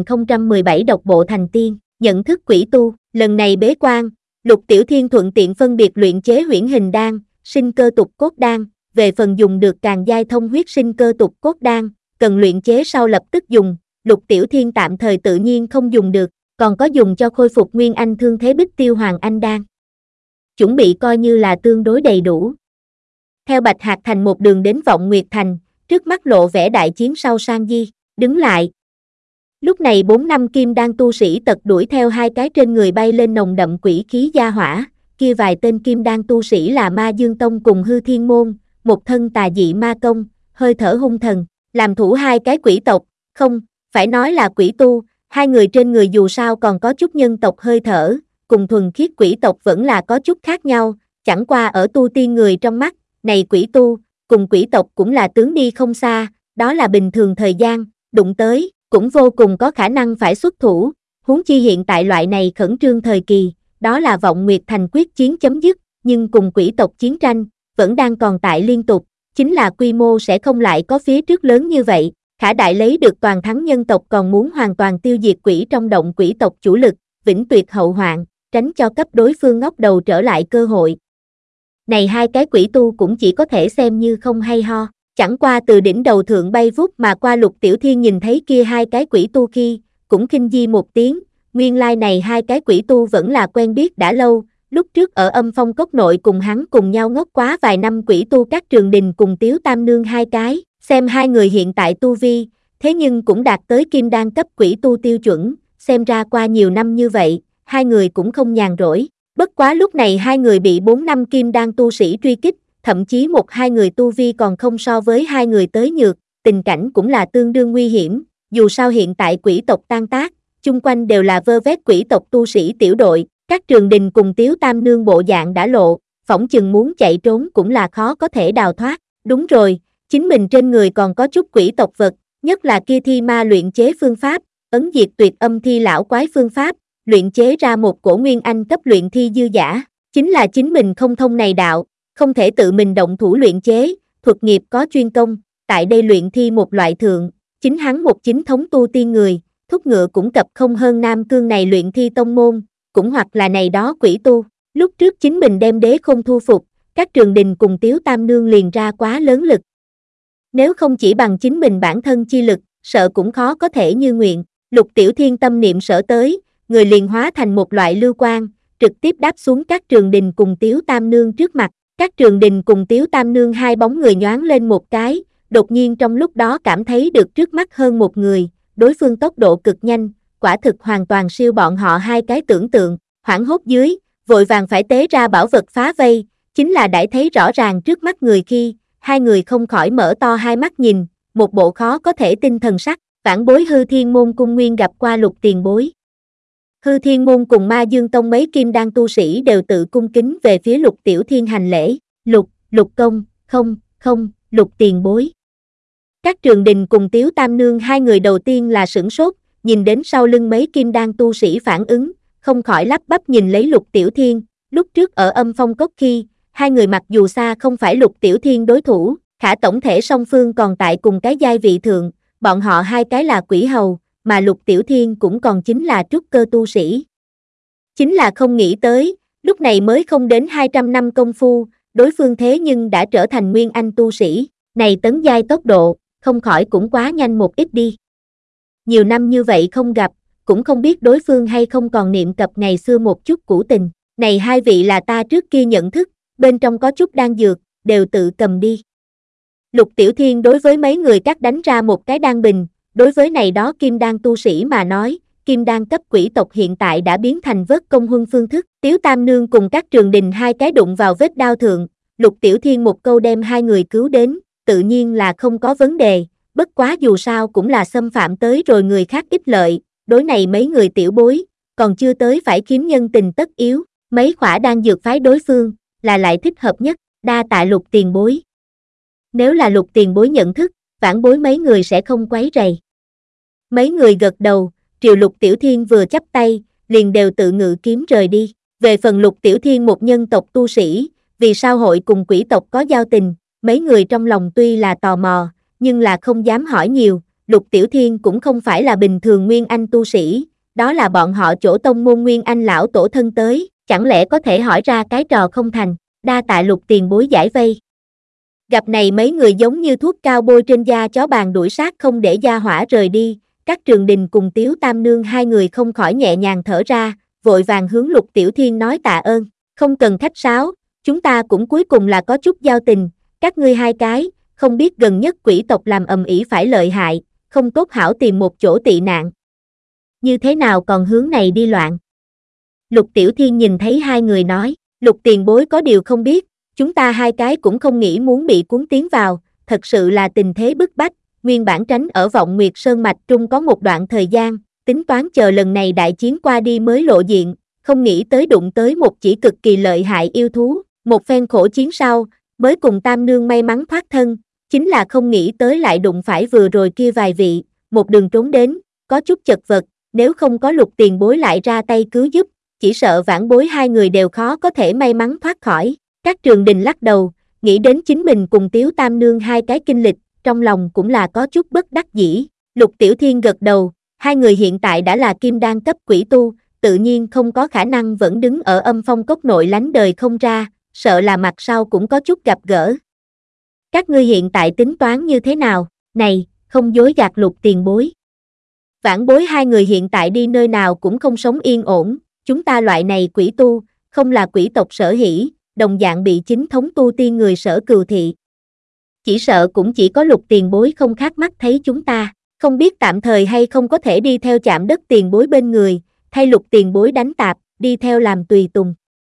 1017 độc bộ thành tiên, nhận thức quỷ tu, lần này bế quan, Lục Tiểu Thiên thuận tiện phân biệt luyện chế huyễn hình đan, sinh cơ tục cốt đan, về phần dùng được càng giai thông huyết sinh cơ tục cốt đan, cần luyện chế sau lập tức dùng, Lục Tiểu Thiên tạm thời tự nhiên không dùng được, còn có dùng cho khôi phục nguyên anh thương thế Bích Tiêu Hoàng Anh đan. Chuẩn bị coi như là tương đối đầy đủ. Theo Bạch Hạc Thành một đường đến Vọng Nguyệt Thành, trước mắt lộ vẻ đại chiến sau Sang Di, đứng lại. Lúc này 4 năm kim đan tu sĩ tật đuổi theo hai cái trên người bay lên nồng đậm quỷ khí gia hỏa, kia vài tên kim đan tu sĩ là Ma Dương Tông cùng Hư Thiên Môn, một thân tà dị ma công, hơi thở hung thần, làm thủ hai cái quỷ tộc, không, phải nói là quỷ tu, hai người trên người dù sao còn có chút nhân tộc hơi thở, cùng thuần khiết quỷ tộc vẫn là có chút khác nhau, chẳng qua ở tu tiên người trong mắt, này quỷ tu, cùng quỷ tộc cũng là tướng đi không xa, đó là bình thường thời gian, đụng tới, cũng vô cùng có khả năng phải xuất thủ, huống chi hiện tại loại này khẩn trương thời kỳ, đó là Vọng Nguyệt Thành quyết chiến chấm dứt, nhưng cùng quỷ tộc chiến tranh, vẫn đang còn tại liên tục, chính là quy mô sẽ không lại có phía trước lớn như vậy, khả đại lấy được toàn thắng nhân tộc còn muốn hoàn toàn tiêu diệt quỷ trong động quỷ tộc chủ lực, vĩnh tuyệt hậu hoạn, tránh cho cấp đối phương ngóc đầu trở lại cơ hội. Này hai cái quỷ tu cũng chỉ có thể xem như không hay ho, chẳng qua từ đỉnh đầu thượng bay vút mà qua Lục Tiểu Thiên nhìn thấy kia hai cái quỷ tu khi, cũng khinh di một tiếng, nguyên lai này hai cái quỷ tu vẫn là quen biết đã lâu, lúc trước ở Âm Phong Cốc nội cùng hắn cùng nhau ngốc quá vài năm quỷ tu các Trường Đình cùng Tiếu Tam Nương hai cái, xem hai người hiện tại tu vi, thế nhưng cũng đạt tới kim đan cấp quỷ tu tiêu chuẩn, xem ra qua nhiều năm như vậy, hai người cũng không nhàn rỗi. Bất quá lúc này hai người bị 4 năm kim đan tu sĩ truy kích, thậm chí một hai người tu vi còn không so với hai người tới nhược, tình cảnh cũng là tương đương nguy hiểm, dù sao hiện tại quỷ tộc tan tác, chung quanh đều là vơ vét quỷ tộc tu sĩ tiểu đội, các Trường Đình cùng Tiếu Tam Nương bộ dạng đã lộ, phỏng chừng muốn chạy trốn cũng là khó có thể đào thoát, đúng rồi, chính mình trên người còn có chút quỷ tộc vật, nhất là kia thi ma luyện chế phương pháp, ấn diệt tuyệt âm thi lão quái phương pháp, luyện chế ra một cổ nguyên anh cấp luyện thi dư giả, chính là chính mình không thông này đạo, không thể tự mình động thủ luyện chế, thuật nghiệp có chuyên công, tại đây luyện thi một loại thượng, chính hắn một chính thống tu tiên người, thúc ngựa cũng cập không hơn Nam Cương này luyện thi tông môn, cũng hoặc là này đó quỷ tu, lúc trước chính mình đem đế không thu phục, các Trường Đình cùng Tiếu Tam Nương liền ra quá lớn lực. Nếu không chỉ bằng chính mình bản thân chi lực, sợ cũng khó có thể như nguyện, Lục Tiểu Thiên tâm niệm sở tới, người liền hóa thành một loại lưu quang, trực tiếp đáp xuống các Trường Đình cùng Tiếu Tam Nương trước mặt, các Trường Đình cùng Tiếu Tam Nương hai bóng người nhoáng lên một cái, đột nhiên trong lúc đó cảm thấy được trước mắt hơn một người, đối phương tốc độ cực nhanh, quả thực hoàn toàn siêu bọn họ hai cái tưởng tượng, hoảng hốt dưới, vội vàng phải tế ra bảo vật phá vây, chính là đã thấy rõ ràng trước mắt người khi, hai người không khỏi mở to hai mắt nhìn, một bộ khó có thể tin thần sắc, vãn bối Hư Thiên Môn cung nguyên gặp qua Lục tiền bối. Hư Thiên Môn cùng Ma Dương Tông mấy kim đan tu sĩ đều tự cung kính về phía Lục Tiểu Thiên hành lễ, Lục công, không, Lục tiền bối. Các Trường Đình cùng Tiếu Tam Nương hai người đầu tiên là sửng sốt, nhìn đến sau lưng mấy kim đan tu sĩ phản ứng, không khỏi lắp bắp nhìn lấy Lục Tiểu Thiên, lúc trước ở Âm Phong Cốc khi, hai người mặc dù xa không phải Lục Tiểu Thiên đối thủ, khả tổng thể song phương còn tại cùng cái giai vị thượng, bọn họ hai cái là quỷ hầu, mà Lục Tiểu Thiên cũng còn chính là trúc cơ tu sĩ. Chính là không nghĩ tới, lúc này mới không đến 200 năm công phu, đối phương thế nhưng đã trở thành nguyên anh tu sĩ, này tấn giai tốc độ, không khỏi cũng quá nhanh một ít đi. nhiều năm như vậy không gặp, cũng không biết đối phương hay không còn niệm cập ngày xưa một chút cũ tình. Này hai vị là ta trước kia nhận thức, bên trong có chút đan dược, đều tự cầm đi. Lục Tiểu Thiên đối với mấy người cắt đánh ra một cái đan bình, đối với này đó kim đan tu sĩ mà nói, kim đan cấp quỷ tộc hiện tại đã biến thành vớt công huân phương thức. Tiếu Tam Nương cùng các Trường Đình hai cái đụng vào vết đao thượng, Lục Tiểu Thiên một câu đem hai người cứu đến, tự nhiên là không có vấn đề, bất quá dù sao cũng là xâm phạm tới rồi người khác ích lợi, đối này mấy người tiểu bối, còn chưa tới phải kiếm nhân tình tất yếu, mấy khỏa đan dược phái đối phương, là lại thích hợp nhất, đa tạ Lục tiền bối. Nếu là Lục tiền bối nhận thức, vãn bối mấy người sẽ không quấy rầy. Mấy người gật đầu, triều Lục Tiểu Thiên vừa chắp tay, liền đều tự ngự kiếm rời đi. Về phần Lục Tiểu Thiên một nhân tộc tu sĩ, vì sao hội cùng quỷ tộc có giao tình, mấy người trong lòng tuy là tò mò, nhưng là không dám hỏi nhiều. Lục Tiểu Thiên cũng không phải là bình thường Nguyên Anh tu sĩ, đó là bọn họ chỗ tông môn Nguyên Anh lão tổ thân tới, chẳng lẽ có thể hỏi ra cái trò không thành, đa tạ Lục tiền bối giải vây. Gặp này mấy người giống như thuốc cao bôi trên da chó bàn đuổi sát không để gia hỏa rời đi, các Trường Đình cùng Tiếu Tam Nương hai người không khỏi nhẹ nhàng thở ra, vội vàng hướng Lục Tiểu Thiên nói tạ ơn, không cần khách sáo, chúng ta cũng cuối cùng là có chút giao tình, các ngươi hai cái, không biết gần nhất quỷ tộc làm ầm ĩ phải lợi hại, không tốt hảo tìm một chỗ tị nạn. Như thế nào còn hướng này đi loạn? Lục Tiểu Thiên nhìn thấy hai người nói, Lục tiền bối có điều không biết, chúng ta hai cái cũng không nghĩ muốn bị cuốn tiến vào, thật sự là tình thế bức bách, nguyên bản tránh ở Vọng Nguyệt Sơn Mạch Trung có một đoạn thời gian, tính toán chờ lần này đại chiến qua đi mới lộ diện, không nghĩ tới đụng tới một chỉ cực kỳ lợi hại yêu thú, một phen khổ chiến sau, mới cùng Tam Nương may mắn thoát thân, chính là không nghĩ tới lại đụng phải vừa rồi kia vài vị, một đường trốn đến, có chút chật vật, nếu không có Lục tiền bối lại ra tay cứu giúp, chỉ sợ vãn bối hai người đều khó có thể may mắn thoát khỏi. Các Trường Đình lắc đầu, nghĩ đến chính mình cùng Tiếu Tam Nương hai cái kinh lịch, trong lòng cũng là có chút bất đắc dĩ. Lục Tiểu Thiên gật đầu, hai người hiện tại đã là kim đan cấp quỷ tu, tự nhiên không có khả năng vẫn đứng ở âm phong cốc nội lánh đời không ra, sợ là mặt sau cũng có chút gặp gỡ. Các ngươi hiện tại tính toán như thế nào? Này, không dối gạt Lục tiền bối. Vãn bối hai người hiện tại đi nơi nào cũng không sống yên ổn, chúng ta loại này quỷ tu, không là quỷ tộc sở hỷ, đồng dạng bị chính thống tu tiên người sở cừu thị. Chỉ sợ cũng chỉ có Lục tiền bối không khác mắt thấy chúng ta, không biết tạm thời hay không có thể đi theo chạm đất tiền bối bên người, thay Lục tiền bối đánh tạp, đi theo làm tùy tùng.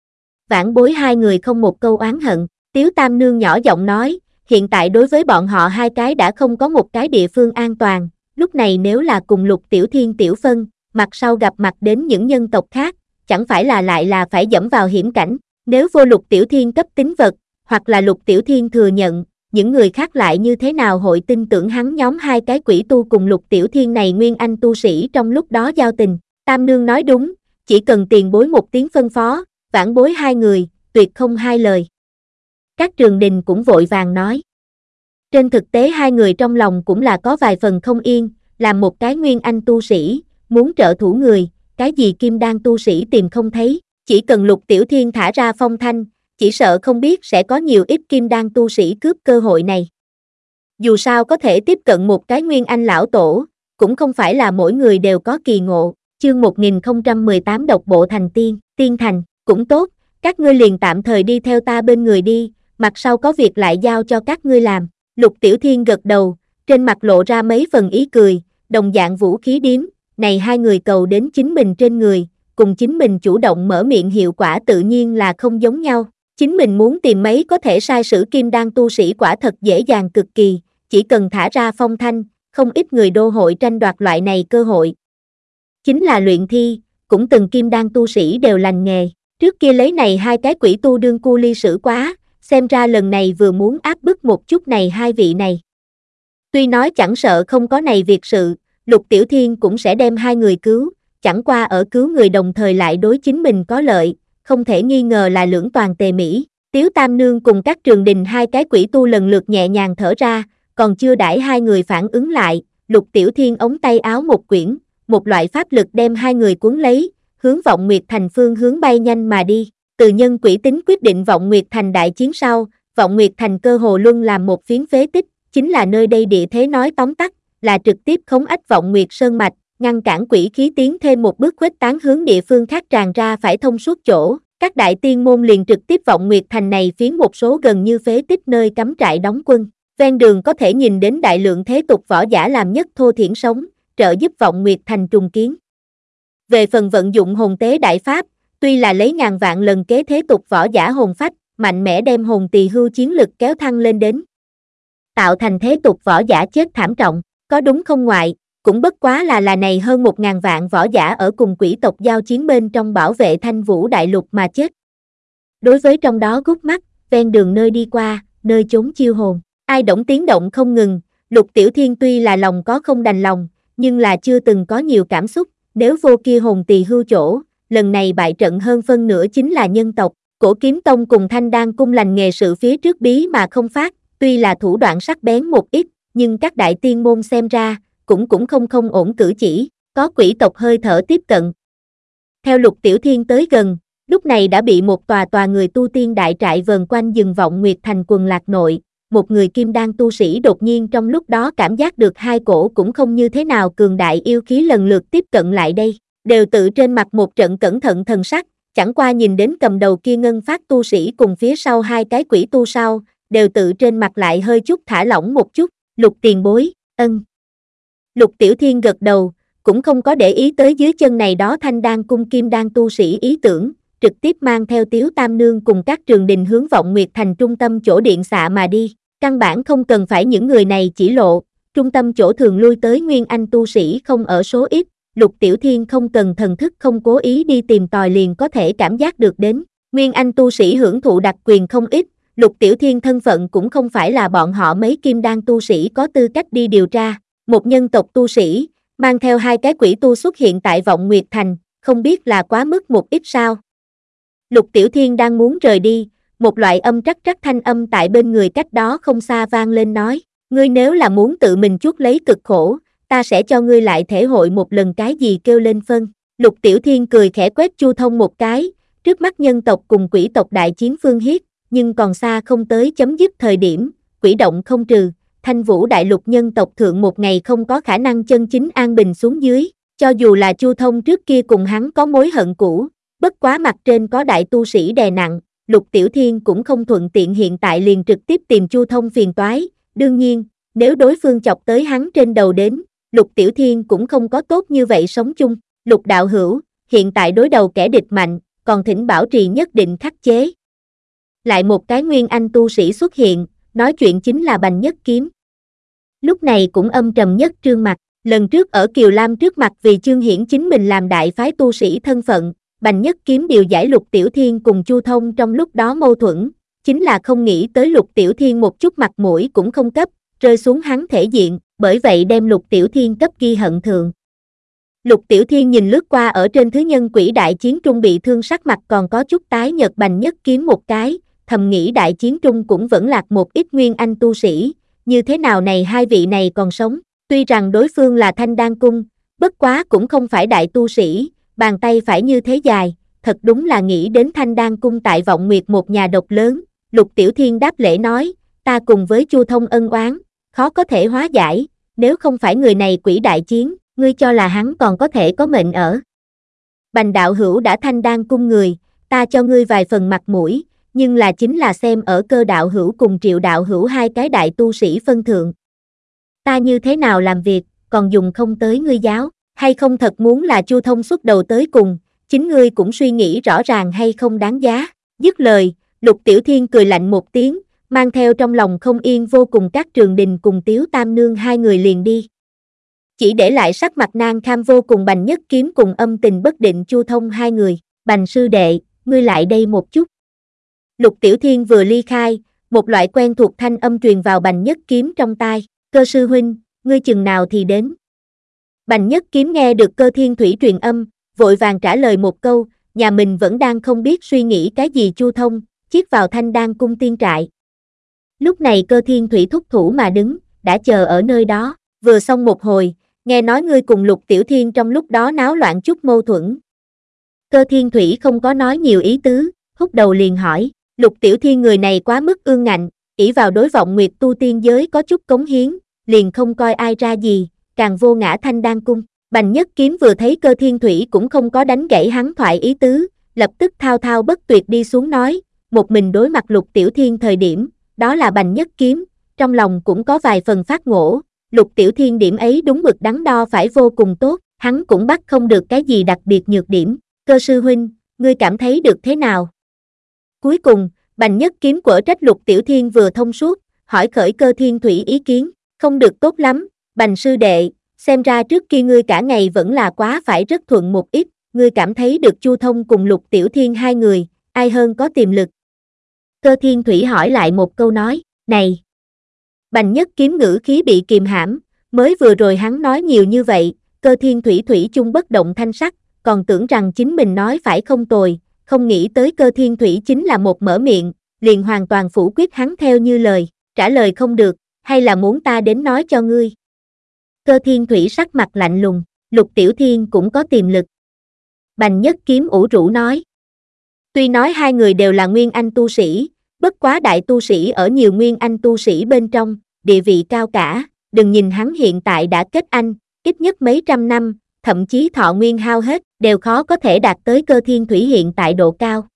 Vãn bối hai người không một câu oán hận, Tiếu Tam Nương nhỏ giọng nói, hiện tại đối với bọn họ hai cái đã không có một cái địa phương an toàn, lúc này nếu là cùng Lục Tiểu Thiên tiểu phân, mặt sau gặp mặt đến những nhân tộc khác, chẳng phải là lại là phải dẫm vào hiểm cảnh, nếu vô Lục Tiểu Thiên cấp tín vật, hoặc là Lục Tiểu Thiên thừa nhận, những người khác lại như thế nào hội tin tưởng hắn nhóm hai cái quỷ tu cùng Lục Tiểu Thiên này Nguyên Anh tu sĩ trong lúc đó giao tình. Tam Nương nói đúng, chỉ cần tiền bối một tiếng phân phó, vãn bối hai người, tuyệt không hai lời. Các Trường Đình cũng vội vàng nói. Trên thực tế hai người trong lòng cũng là có vài phần không yên, làm một cái Nguyên Anh tu sĩ, muốn trợ thủ người, cái gì kim đan tu sĩ tìm không thấy, chỉ cần Lục Tiểu Thiên thả ra phong thanh, chỉ sợ không biết sẽ có nhiều ít kim đan tu sĩ cướp cơ hội này. Dù sao có thể tiếp cận một cái Nguyên Anh lão tổ, cũng không phải là mỗi người đều có kỳ ngộ. Chương 1018 độc bộ thành tiên, tiên thành, cũng tốt, các ngươi liền tạm thời đi theo ta bên người đi, mặt sau có việc lại giao cho các ngươi làm. Lục Tiểu Thiên gật đầu, trên mặt lộ ra mấy phần ý cười, đồng dạng vũ khí điếm, này hai người cầu đến chính mình trên người, cùng chính mình chủ động mở miệng hiệu quả tự nhiên là không giống nhau. Chính mình muốn tìm mấy có thể sai sử kim đan tu sĩ quả thật dễ dàng cực kỳ, chỉ cần thả ra phong thanh, không ít người đô hội tranh đoạt loại này cơ hội. Chính là luyện thi, cũng từng kim đan tu sĩ đều lành nghề, trước kia lấy này hai cái quỷ tu đương cu ly sử quá, xem ra lần này vừa muốn áp bức một chút này hai vị này. Tuy nói chẳng sợ không có này việc sự, Lục Tiểu Thiên cũng sẽ đem hai người cứu, chẳng qua ở cứu người đồng thời lại đối chính mình có lợi, không thể nghi ngờ là lưỡng toàn tề mỹ. Tiếu Tam Nương cùng các Trường Đình hai cái quỷ tu lần lượt nhẹ nhàng thở ra, còn chưa đãi hai người phản ứng lại, Lục Tiểu Thiên ống tay áo một quyển, một loại pháp lực đem hai người cuốn lấy, hướng Vọng Nguyệt Thành phương hướng bay nhanh mà đi. Từ nhân quỷ tính quyết định Vọng Nguyệt Thành đại chiến sau, Vọng Nguyệt Thành cơ hồ luân làm một phiến phế tích, chính là nơi đây địa thế nói tóm tắt, là trực tiếp khống ách Vọng Nguyệt Sơn mạch, ngăn cản quỷ khí tiến thêm một bước khuếch tán hướng địa phương khác tràn ra phải thông suốt chỗ. Các đại tiên môn liền trực tiếp Vọng Nguyệt thành này phiến một số gần như phế tích nơi cắm trại đóng quân. Ven đường có thể nhìn đến đại lượng thế tục võ giả làm nhất thô thiển sống, trợ giúp Vọng Nguyệt thành trùng kiến. Về phần vận dụng hồn tế đại pháp, tuy là lấy ngàn vạn lần kế thế tục võ giả hồn phách, mạnh mẽ đem hồn tỳ hưu chiến lực kéo thăng lên đến. Tạo thành thế tục võ giả chết thảm trọng, có đúng không ngoại, cũng bất quá là này hơn 1.000 vạn võ giả ở cùng quỷ tộc giao chiến bên trong bảo vệ Thanh Vũ Đại Lục mà chết. Đối với trong đó gút mắt, ven đường nơi đi qua, nơi chốn chiêu hồn, ai động tiếng động không ngừng, Lục Tiểu Thiên tuy là lòng có không đành lòng, nhưng là chưa từng có nhiều cảm xúc, nếu vô kia hồn tỳ hưu chỗ, lần này bại trận hơn phân nửa chính là nhân tộc. Cổ Kiếm Tông cùng Thanh Đan Cung lành nghề sự phía trước bí mà không phát, tuy là thủ đoạn sắc bén một ít, nhưng các đại tiên môn xem ra, cũng không ổn cử chỉ, có quỷ tộc hơi thở tiếp cận. Theo Lục Tiểu Thiên tới gần, lúc này đã bị một tòa người tu tiên đại trại vờn quanh dừng Vọng Nguyệt thành quần lạc nội, một người kim đan tu sĩ đột nhiên trong lúc đó cảm giác được hai cổ cũng không như thế nào cường đại yêu khí lần lượt tiếp cận lại đây, đều tự trên mặt một trận cẩn thận thần sắc. Chẳng qua nhìn đến cầm đầu kia ngân phát tu sĩ cùng phía sau hai cái quỷ tu sau, đều tự trên mặt lại hơi chút thả lỏng một chút, Lục tiền bối, ân. Lục Tiểu Thiên gật đầu, cũng không có để ý tới dưới chân này đó Thanh Đan Cung kim đan tu sĩ ý tưởng, trực tiếp mang theo Tiếu Tam Nương cùng các trường đình hướng Vọng Nguyệt thành trung tâm chỗ điện xạ mà đi, căn bản không cần phải những người này chỉ lộ, trung tâm chỗ thường lui tới Nguyên Anh tu sĩ không ở số ít. Lục Tiểu Thiên không cần thần thức không cố ý đi tìm tòi liền có thể cảm giác được đến, Nguyên Anh tu sĩ hưởng thụ đặc quyền không ít, Lục Tiểu Thiên thân phận cũng không phải là bọn họ mấy kim đan tu sĩ có tư cách đi điều tra, một nhân tộc tu sĩ, mang theo hai cái quỷ tu xuất hiện tại Vọng Nguyệt Thành, không biết là quá mức một ít sao. Lục Tiểu Thiên đang muốn rời đi, một loại âm trắc trắc thanh âm tại bên người cách đó không xa vang lên nói, ngươi nếu là muốn tự mình chuốc lấy cực khổ, ta sẽ cho ngươi lại thể hội một lần cái gì kêu lên phân. Lục Tiểu Thiên cười khẽ quét Chu Thông một cái, trước mắt nhân tộc cùng quỷ tộc đại chiến phương hiết, nhưng còn xa không tới chấm dứt thời điểm, quỷ động không trừ, Thanh Vũ Đại Lục nhân tộc thượng một ngày không có khả năng chân chính an bình xuống dưới, cho dù là Chu Thông trước kia cùng hắn có mối hận cũ, bất quá mặt trên có đại tu sĩ đè nặng, Lục Tiểu Thiên cũng không thuận tiện hiện tại liền trực tiếp tìm Chu Thông phiền toái, đương nhiên, nếu đối phương chọc tới hắn trên đầu đến, Lục Tiểu Thiên cũng không có tốt như vậy sống chung, Lục đạo hữu, hiện tại đối đầu kẻ địch mạnh, còn thỉnh bảo trì nhất định khắc chế. Lại một cái Nguyên Anh tu sĩ xuất hiện, nói chuyện chính là Bành Nhất Kiếm. Lúc này cũng âm trầm nhất trương mặt, lần trước ở Kiều Lam trước mặt vì chương hiển chính mình làm đại phái tu sĩ thân phận, Bành Nhất Kiếm điều giải Lục Tiểu Thiên cùng Chu Thông trong lúc đó mâu thuẫn, chính là không nghĩ tới Lục Tiểu Thiên một chút mặt mũi cũng không cấp, rơi xuống hắn thể diện, bởi vậy đem Lục Tiểu Thiên cấp ghi hận thượng. Lục Tiểu Thiên nhìn lướt qua ở trên thứ nhân quỷ đại chiến trung bị thương sắc mặt còn có chút tái nhợt Bành Nhất Kiếm một cái, thầm nghĩ đại chiến trung cũng vẫn lạc một ít Nguyên Anh tu sĩ, như thế nào này hai vị này còn sống, tuy rằng đối phương là Thanh Đan Cung, bất quá cũng không phải đại tu sĩ, bàn tay phải như thế dài, thật đúng là nghĩ đến Thanh Đan Cung tại Vọng Nguyệt một nhà độc lớn, Lục Tiểu Thiên đáp lễ nói, ta cùng với Chu Thông ân oán, khó có thể hóa giải, nếu không phải người này quỷ đại chiến, ngươi cho là hắn còn có thể có mệnh ở. Bành đạo hữu đã Thanh Đan Cung người, ta cho ngươi vài phần mặt mũi, nhưng là chính là xem ở Cơ đạo hữu cùng Triệu đạo hữu hai cái đại tu sĩ phân thượng. Ta như thế nào làm việc, còn dùng không tới ngươi giáo, hay không thật muốn là Chu Thông xuất đầu tới cùng, chính ngươi cũng suy nghĩ rõ ràng hay không đáng giá. Dứt lời, Lục Tiểu Thiên cười lạnh một tiếng, mang theo trong lòng không yên vô cùng các trường đình cùng Tiếu Tam Nương hai người liền đi. Chỉ để lại sắc mặt nan kham vô cùng Bành Nhất Kiếm cùng âm tình bất định Chu Thông hai người, Bành sư đệ, ngươi lại đây một chút. Lục Tiểu Thiên vừa ly khai, một loại quen thuộc thanh âm truyền vào Bành Nhất Kiếm trong tai, Cơ sư huynh, ngươi chừng nào thì đến. Bành Nhất Kiếm nghe được Cơ Thiên Thủy truyền âm, vội vàng trả lời một câu, nhà mình vẫn đang không biết suy nghĩ cái gì. Chu Thông, chiết vào Thanh Đan Cung tiên trại. Lúc này Cơ Thiên Thủy thúc thủ mà đứng, đã chờ ở nơi đó, vừa xong một hồi, nghe nói ngươi cùng Lục Tiểu Thiên trong lúc đó náo loạn chút mâu thuẫn. Cơ Thiên Thủy không có nói nhiều ý tứ, húc đầu liền hỏi, Lục Tiểu Thiên người này quá mức ương ngạnh, ỷ vào đối Vọng Nguyệt tu tiên giới có chút cống hiến, liền không coi ai ra gì, càng vô ngã Thanh Đan cung. Bành Nhất Kiếm vừa thấy Cơ Thiên Thủy cũng không có đánh gãy hắn thoại ý tứ, lập tức thao thao bất tuyệt đi xuống nói, một mình đối mặt Lục Tiểu Thiên thời điểm, đó là Bành Nhất Kiếm, trong lòng cũng có vài phần phát ngộ, Lục Tiểu Thiên điểm ấy đúng mực đắn đo phải vô cùng tốt, hắn cũng bắt không được cái gì đặc biệt nhược điểm. Cơ sư huynh, ngươi cảm thấy được thế nào? Cuối cùng, Bành Nhất Kiếm quở trách Lục Tiểu Thiên vừa thông suốt, hỏi khởi Cơ Thiên Thủy ý kiến, không được tốt lắm, Bành sư đệ, xem ra trước kia ngươi cả ngày vẫn là quá phải rất thuận một ít, ngươi cảm thấy được Chu Thông cùng Lục Tiểu Thiên hai người, ai hơn có tiềm lực? Cơ Thiên Thủy hỏi lại một câu nói, này. Bành Nhất Kiếm ngữ khí bị kìm hãm, mới vừa rồi hắn nói nhiều như vậy, Cơ Thiên Thủy thủy chung bất động thanh sắc, còn tưởng rằng chính mình nói phải không tồi, không nghĩ tới Cơ Thiên Thủy chính là một mở miệng, liền hoàn toàn phủ quyết hắn theo như lời, trả lời không được, hay là muốn ta đến nói cho ngươi. Cơ Thiên Thủy sắc mặt lạnh lùng, Lục Tiểu Thiên cũng có tiềm lực. Bành Nhất Kiếm ủ rũ nói. Tuy nói hai người đều là nguyên anh tu sĩ, bất quá đại tu sĩ ở nhiều nguyên anh tu sĩ bên trong, địa vị cao cả, đừng nhìn hắn hiện tại đã kết anh, ít nhất mấy trăm năm, thậm chí thọ nguyên hao hết, đều khó có thể đạt tới Cơ Thiên Thủy hiện tại độ cao.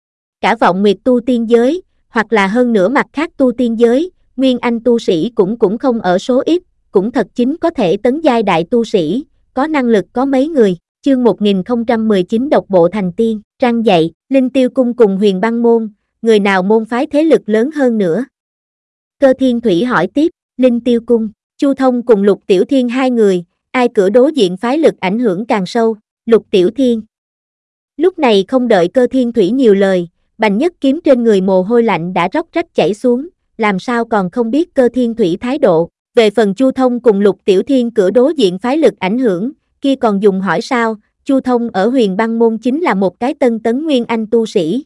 Cả vọng nguyệt tu tiên giới, hoặc là hơn nữa mặt khác tu tiên giới, nguyên anh tu sĩ cũng không ở số ít, cũng thật chính có thể tấn giai đại tu sĩ, có năng lực có mấy người. Chương 1019 độc bộ thành tiên, trang dạy, Linh Tiêu cung cùng Huyền Băng môn, người nào môn phái thế lực lớn hơn nữa? Cơ Thiên Thủy hỏi tiếp, Linh Tiêu cung, Chu Thông cùng Lục Tiểu Thiên hai người, ai cửa đối diện phái lực ảnh hưởng càng sâu? Lục Tiểu Thiên. Lúc này không đợi Cơ Thiên Thủy nhiều lời, Bành Nhất Kiếm trên người mồ hôi lạnh đã róc rách chảy xuống, làm sao còn không biết Cơ Thiên Thủy thái độ. Về phần Chu Thông cùng Lục Tiểu Thiên cửa đối diện phái lực ảnh hưởng, kia còn dùng hỏi sao, Chu Thông ở Huyền Băng môn chính là một cái tân tấn nguyên anh tu sĩ.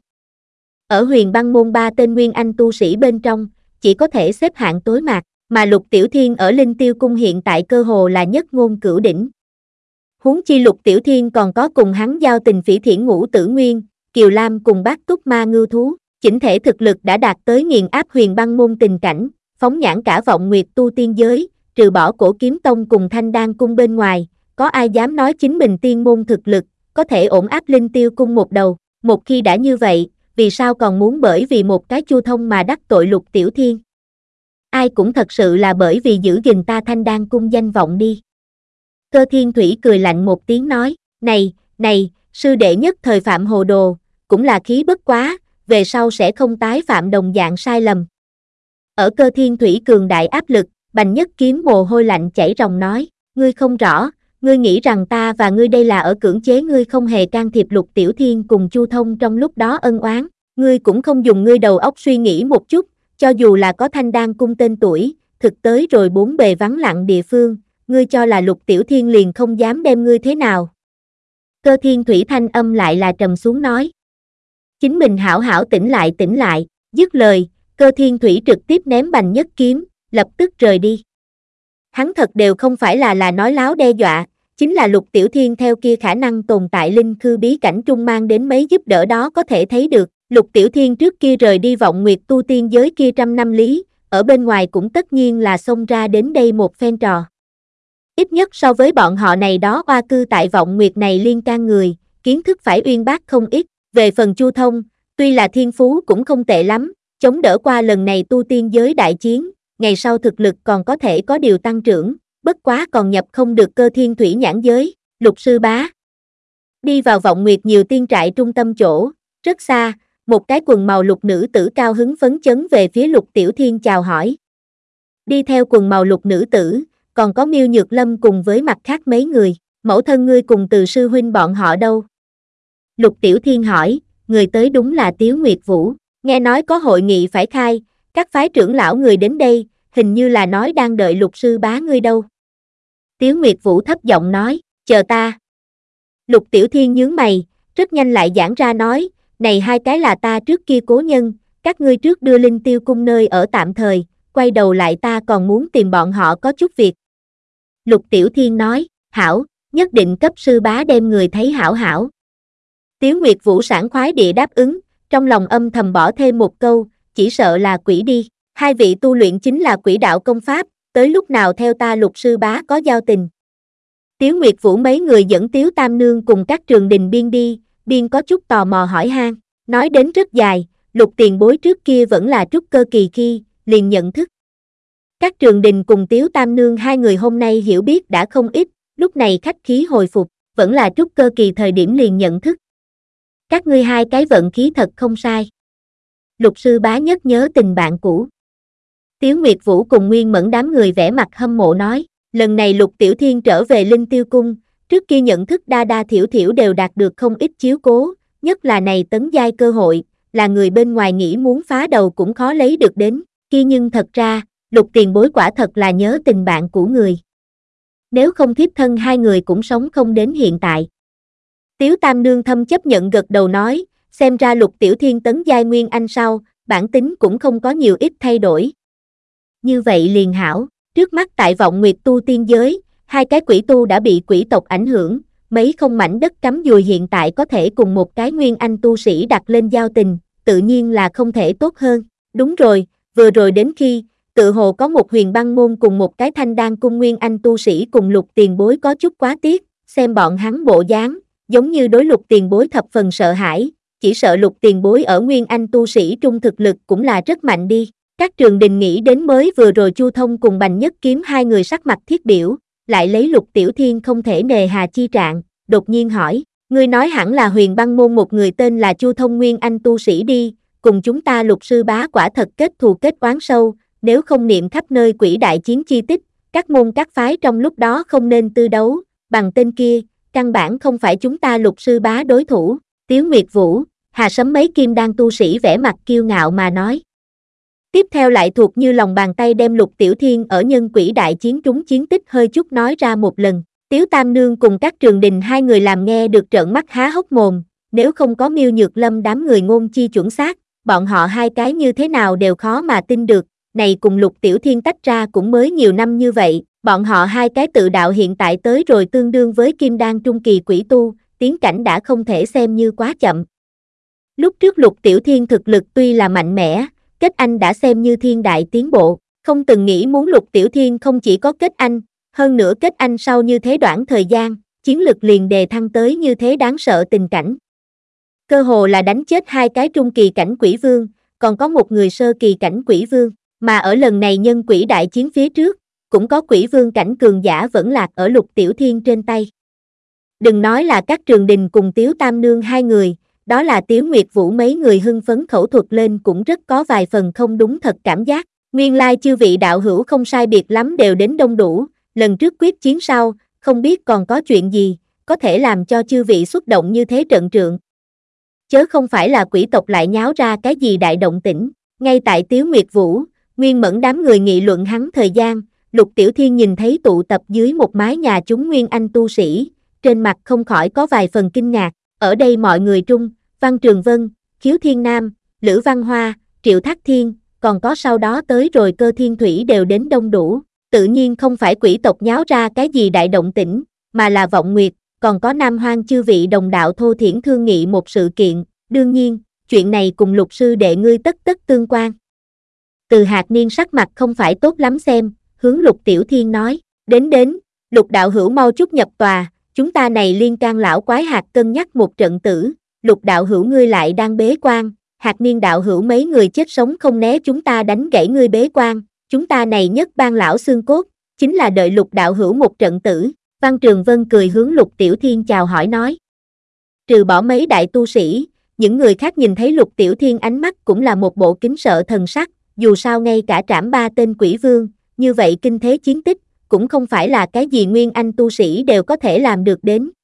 Ở Huyền Băng môn 3 tên nguyên anh tu sĩ bên trong, chỉ có thể xếp hạng tối mạc, mà Lục Tiểu Thiên ở Linh Tiêu cung hiện tại cơ hồ là nhất ngôn cửu đỉnh. Huống chi Lục Tiểu Thiên còn có cùng hắn giao tình Phỉ Thiển Ngũ Tử Nguyên, Kiều Lam cùng Bát Túc Ma Ngưu thú, chỉnh thể thực lực đã đạt tới nghiền áp Huyền Băng môn tình cảnh, phóng nhãn cả vọng nguyệt tu tiên giới, trừ bỏ Cổ Kiếm Tông cùng Thanh Đan cung bên ngoài, có ai dám nói chính mình tiên môn thực lực, có thể ổn áp Linh Tiêu cung một đầu, một khi đã như vậy, vì sao còn muốn bởi vì một cái Chu Thông mà đắc tội Lục Tiểu Thiên? Ai cũng thật sự là bởi vì giữ gìn ta Thanh Đan cung danh vọng đi. Cơ Thiên Thủy cười lạnh một tiếng nói, này, sư đệ nhất thời phạm hồ đồ, cũng là khí bất quá, về sau sẽ không tái phạm đồng dạng sai lầm. Ở Cơ Thiên Thủy cường đại áp lực, Bành Nhất Kiếm mồ hôi lạnh chảy ròng nói, ngươi không rõ, ngươi nghĩ rằng ta và ngươi đây là ở cưỡng chế ngươi không hề can thiệp Lục Tiểu Thiên cùng Chu Thông trong lúc đó ân oán, ngươi cũng không dùng ngươi đầu óc suy nghĩ một chút, cho dù là có Thanh Đan cung tên tuổi, thực tới rồi bốn bề vắng lặng địa phương, ngươi cho là Lục Tiểu Thiên liền không dám đem ngươi thế nào? Cơ Thiên Thủy thanh âm lại là trầm xuống nói. Chính mình hảo hảo tỉnh lại, dứt lời, Cơ Thiên Thủy trực tiếp ném Bành Nhất Kiếm, lập tức rời đi. Hắn thật đều không phải là nói láo đe dọa, chính là Lục Tiểu Thiên theo kia khả năng tồn tại linh khư bí cảnh trung mang đến mấy giúp đỡ đó có thể thấy được, Lục Tiểu Thiên trước kia rời đi vọng nguyệt tu tiên giới kia trăm năm lý, ở bên ngoài cũng tất nhiên là xông ra đến đây một phen trò. Ít nhất so với bọn họ này đó oa cư tại vọng nguyệt này liên can người, kiến thức phải uyên bác không ít, về phần Chu Thông, tuy là thiên phú cũng không tệ lắm, chống đỡ qua lần này tu tiên giới đại chiến, ngày sau thực lực còn có thể có điều tăng trưởng, bất quá còn nhập không được Cơ Thiên Thủy nhãn giới. Lục sư bá đi vào vọng nguyệt nhiều tiên trại trung tâm chỗ, rất xa, một cái quần màu lục nữ tử cao hứng phấn chấn về phía Lục Tiểu Thiên chào hỏi. Đi theo quần màu lục nữ tử, còn có Miêu Nhược Lâm cùng với mặt khác mấy người, mẫu thân ngươi cùng Từ sư huynh bọn họ đâu? Lục Tiểu Thiên hỏi, người tới đúng là Tiếu Nguyệt Vũ, nghe nói có hội nghị phải khai, các phái trưởng lão người đến đây, hình như là nói đang đợi Lục sư bá ngươi đâu. Tiếu Nguyệt Vũ thấp giọng nói, chờ ta. Lục Tiểu Thiên nhướng mày, rất nhanh lại giảng ra nói, này hai cái là ta trước kia cố nhân, các ngươi trước đưa Linh Tiêu cung nơi ở tạm thời, quay đầu lại ta còn muốn tìm bọn họ có chút việc. Lục Tiểu Thiên nói, hảo, nhất định cấp sư bá đem người thấy hảo hảo. Tiếu Nguyệt Vũ sảng khoái địa đáp ứng, trong lòng âm thầm bỏ thêm một câu, chỉ sợ là quỷ đi. Hai vị tu luyện chính là quỷ đạo công pháp, tới lúc nào theo ta Lục sư bá có giao tình. Tiếu Nguyệt Vũ mấy người dẫn Tiếu Tam Nương cùng các Trường Đình Biên đi, Biên có chút tò mò hỏi han, nói đến rất dài, Lục tiền bối trước kia vẫn là trúc cơ kỳ khi, liền nhận thức. Các Trường Đình cùng Tiếu Tam Nương hai người hôm nay hiểu biết đã không ít, lúc này khách khí hồi phục, vẫn là trúc cơ kỳ thời điểm liền nhận thức. Các ngươi hai cái vận khí thật không sai. Lục sư bá nhất nhớ tình bạn cũ. Tiếu Nguyệt Vũ cùng Nguyên Mẫn đám người vẻ mặt hâm mộ nói, lần này Lục Tiểu Thiên trở về Linh Tiêu Cung, trước kia nhận thức đa đa thiểu thiểu đều đạt được không ít chiếu cố, nhất là này tấn giai cơ hội, là người bên ngoài nghĩ muốn phá đầu cũng khó lấy được đến, nhưng thật ra, Lục tiền bối quả thật là nhớ tình bạn của người. Nếu không thiếp thân hai người cũng sống không đến hiện tại. Tiếu Tam Nương thâm chấp nhận gật đầu nói, xem ra Lục Tiểu Thiên tấn giai nguyên anh sau, bản tính cũng không có nhiều ít thay đổi. Như vậy liền hảo, trước mắt tại Vọng Nguyệt tu tiên giới, hai cái quỷ tu đã bị quỷ tộc ảnh hưởng, mấy không mảnh đất cắm dùi hiện tại có thể cùng một cái nguyên anh tu sĩ đặt lên giao tình, tự nhiên là không thể tốt hơn. Đúng rồi, vừa rồi đến khi, tự hồ có một Huyền Băng môn cùng một cái Thanh Đan cung nguyên anh tu sĩ cùng Lục tiền bối có chút quá tiếc, xem bọn hắn bộ dáng, giống như đối Lục tiền bối thập phần sợ hãi, chỉ sợ Lục tiền bối ở nguyên anh tu sĩ trung thực lực cũng là rất mạnh đi. Các Trường Đình nghĩ đến mới vừa rồi Chu Thông cùng Bành Nhất Kiếm hai người sắc mặt thiết biểu, lại lấy Lục Tiểu Thiên không thể nề hà chi trạng, đột nhiên hỏi, ngươi nói hẳn là Huyền Băng môn một người tên là Chu Thông nguyên anh tu sĩ đi, cùng chúng ta Lục sư bá quả thật kết thù kết oán sâu, nếu không niệm khắp nơi quỷ đại chiến chi tích, các môn các phái trong lúc đó không nên tư đấu, bằng tên kia, căn bản không phải chúng ta Lục sư bá đối thủ. Tiếu Nguyệt Vũ, Hà Sấm mấy kim đan tu sĩ vẻ mặt kiêu ngạo mà nói. Tiếp theo lại thuộc như lòng bàn tay đem Lục Tiểu Thiên ở nhân quỷ đại chiến trúng chiến tích hơi chút nói ra một lần. Tiếu Tam Nương cùng các Trường Đình hai người làm nghe được trợn mắt há hốc mồm, nếu không có Miêu Nhược Lâm đám người ngôn chi chuẩn xác, bọn họ hai cái như thế nào đều khó mà tin được, này cùng Lục Tiểu Thiên tách ra cũng mới nhiều năm như vậy, bọn họ hai cái tự đạo hiện tại tới rồi tương đương với kim đan trung kỳ quỷ tu, tiến cảnh đã không thể xem như quá chậm. Lúc trước Lục Tiểu Thiên thực lực tuy là mạnh mẽ, kết anh đã xem như thiên đại tiến bộ, không từng nghĩ muốn Lục Tiểu Thiên không chỉ có kết anh, hơn nữa kết anh sau như thế đoạn thời gian, chiến lực liền đề thăng tới như thế đáng sợ tình cảnh. Cơ hồ là đánh chết hai cái trung kỳ cảnh quỷ vương, còn có một người sơ kỳ cảnh quỷ vương, mà ở lần này nhân quỷ đại chiến phía trước, cũng có quỷ vương cảnh cường giả vẫn lạc ở Lục Tiểu Thiên trên tay. Đừng nói là các Trường Đình cùng Tiếu Tam Nương hai người, đó là Tiếu Nguyệt Vũ mấy người hưng phấn khẩu thuật lên cũng rất có vài phần không đúng thật cảm giác. Nguyên lai chư vị đạo hữu không sai biệt lắm đều đến đông đủ, lần trước quyết chiến sau, không biết còn có chuyện gì, có thể làm cho chư vị xúc động như thế trận trượng. Chớ không phải là quỷ tộc lại nháo ra cái gì đại động tĩnh, ngay tại Tiếu Nguyệt Vũ, Nguyên Mẫn đám người nghị luận hắn thời gian, Lục Tiểu Thiên nhìn thấy tụ tập dưới một mái nhà chúng nguyên anh tu sĩ, trên mặt không khỏi có vài phần kinh ngạc, ở đây mọi người trung, Văn Trường Vân, Khiếu Thiên Nam, Lữ Văn Hoa, Triệu Thác Thiên, còn có sau đó tới rồi Cơ Thiên Thủy đều đến đông đủ, tự nhiên không phải quỷ tộc nháo ra cái gì đại động tĩnh, mà là Vọng Nguyệt, còn có Nam Hoang chư vị đồng đạo thô thiển thương nghị một sự kiện, đương nhiên, chuyện này cùng Lục sư đệ ngươi tất tương quan. Từ Hạc Niên sắc mặt không phải tốt lắm xem, hướng Lục Tiểu Thiên nói, đến, Lục đạo hữu mau chút nhập tòa, chúng ta này liên can lão quái hạt cân nhắc một trận tử, Lục đạo hữu ngươi lại đang bế quan, Hạc Niên đạo hữu mấy người chết sống không né chúng ta đánh gãy ngươi bế quan, chúng ta này nhất ban lão xương cốt, chính là đợi Lục đạo hữu một trận tử. Văn Trường Vân cười hướng Lục Tiểu Thiên chào hỏi nói. Trừ bỏ mấy đại tu sĩ, những người khác nhìn thấy Lục Tiểu Thiên ánh mắt cũng là một bộ kính sợ thần sắc, dù sao ngay cả trảm ba tên quỷ vương, như vậy kinh thế chiến tích, cũng không phải là cái gì nguyên anh tu sĩ đều có thể làm được đến,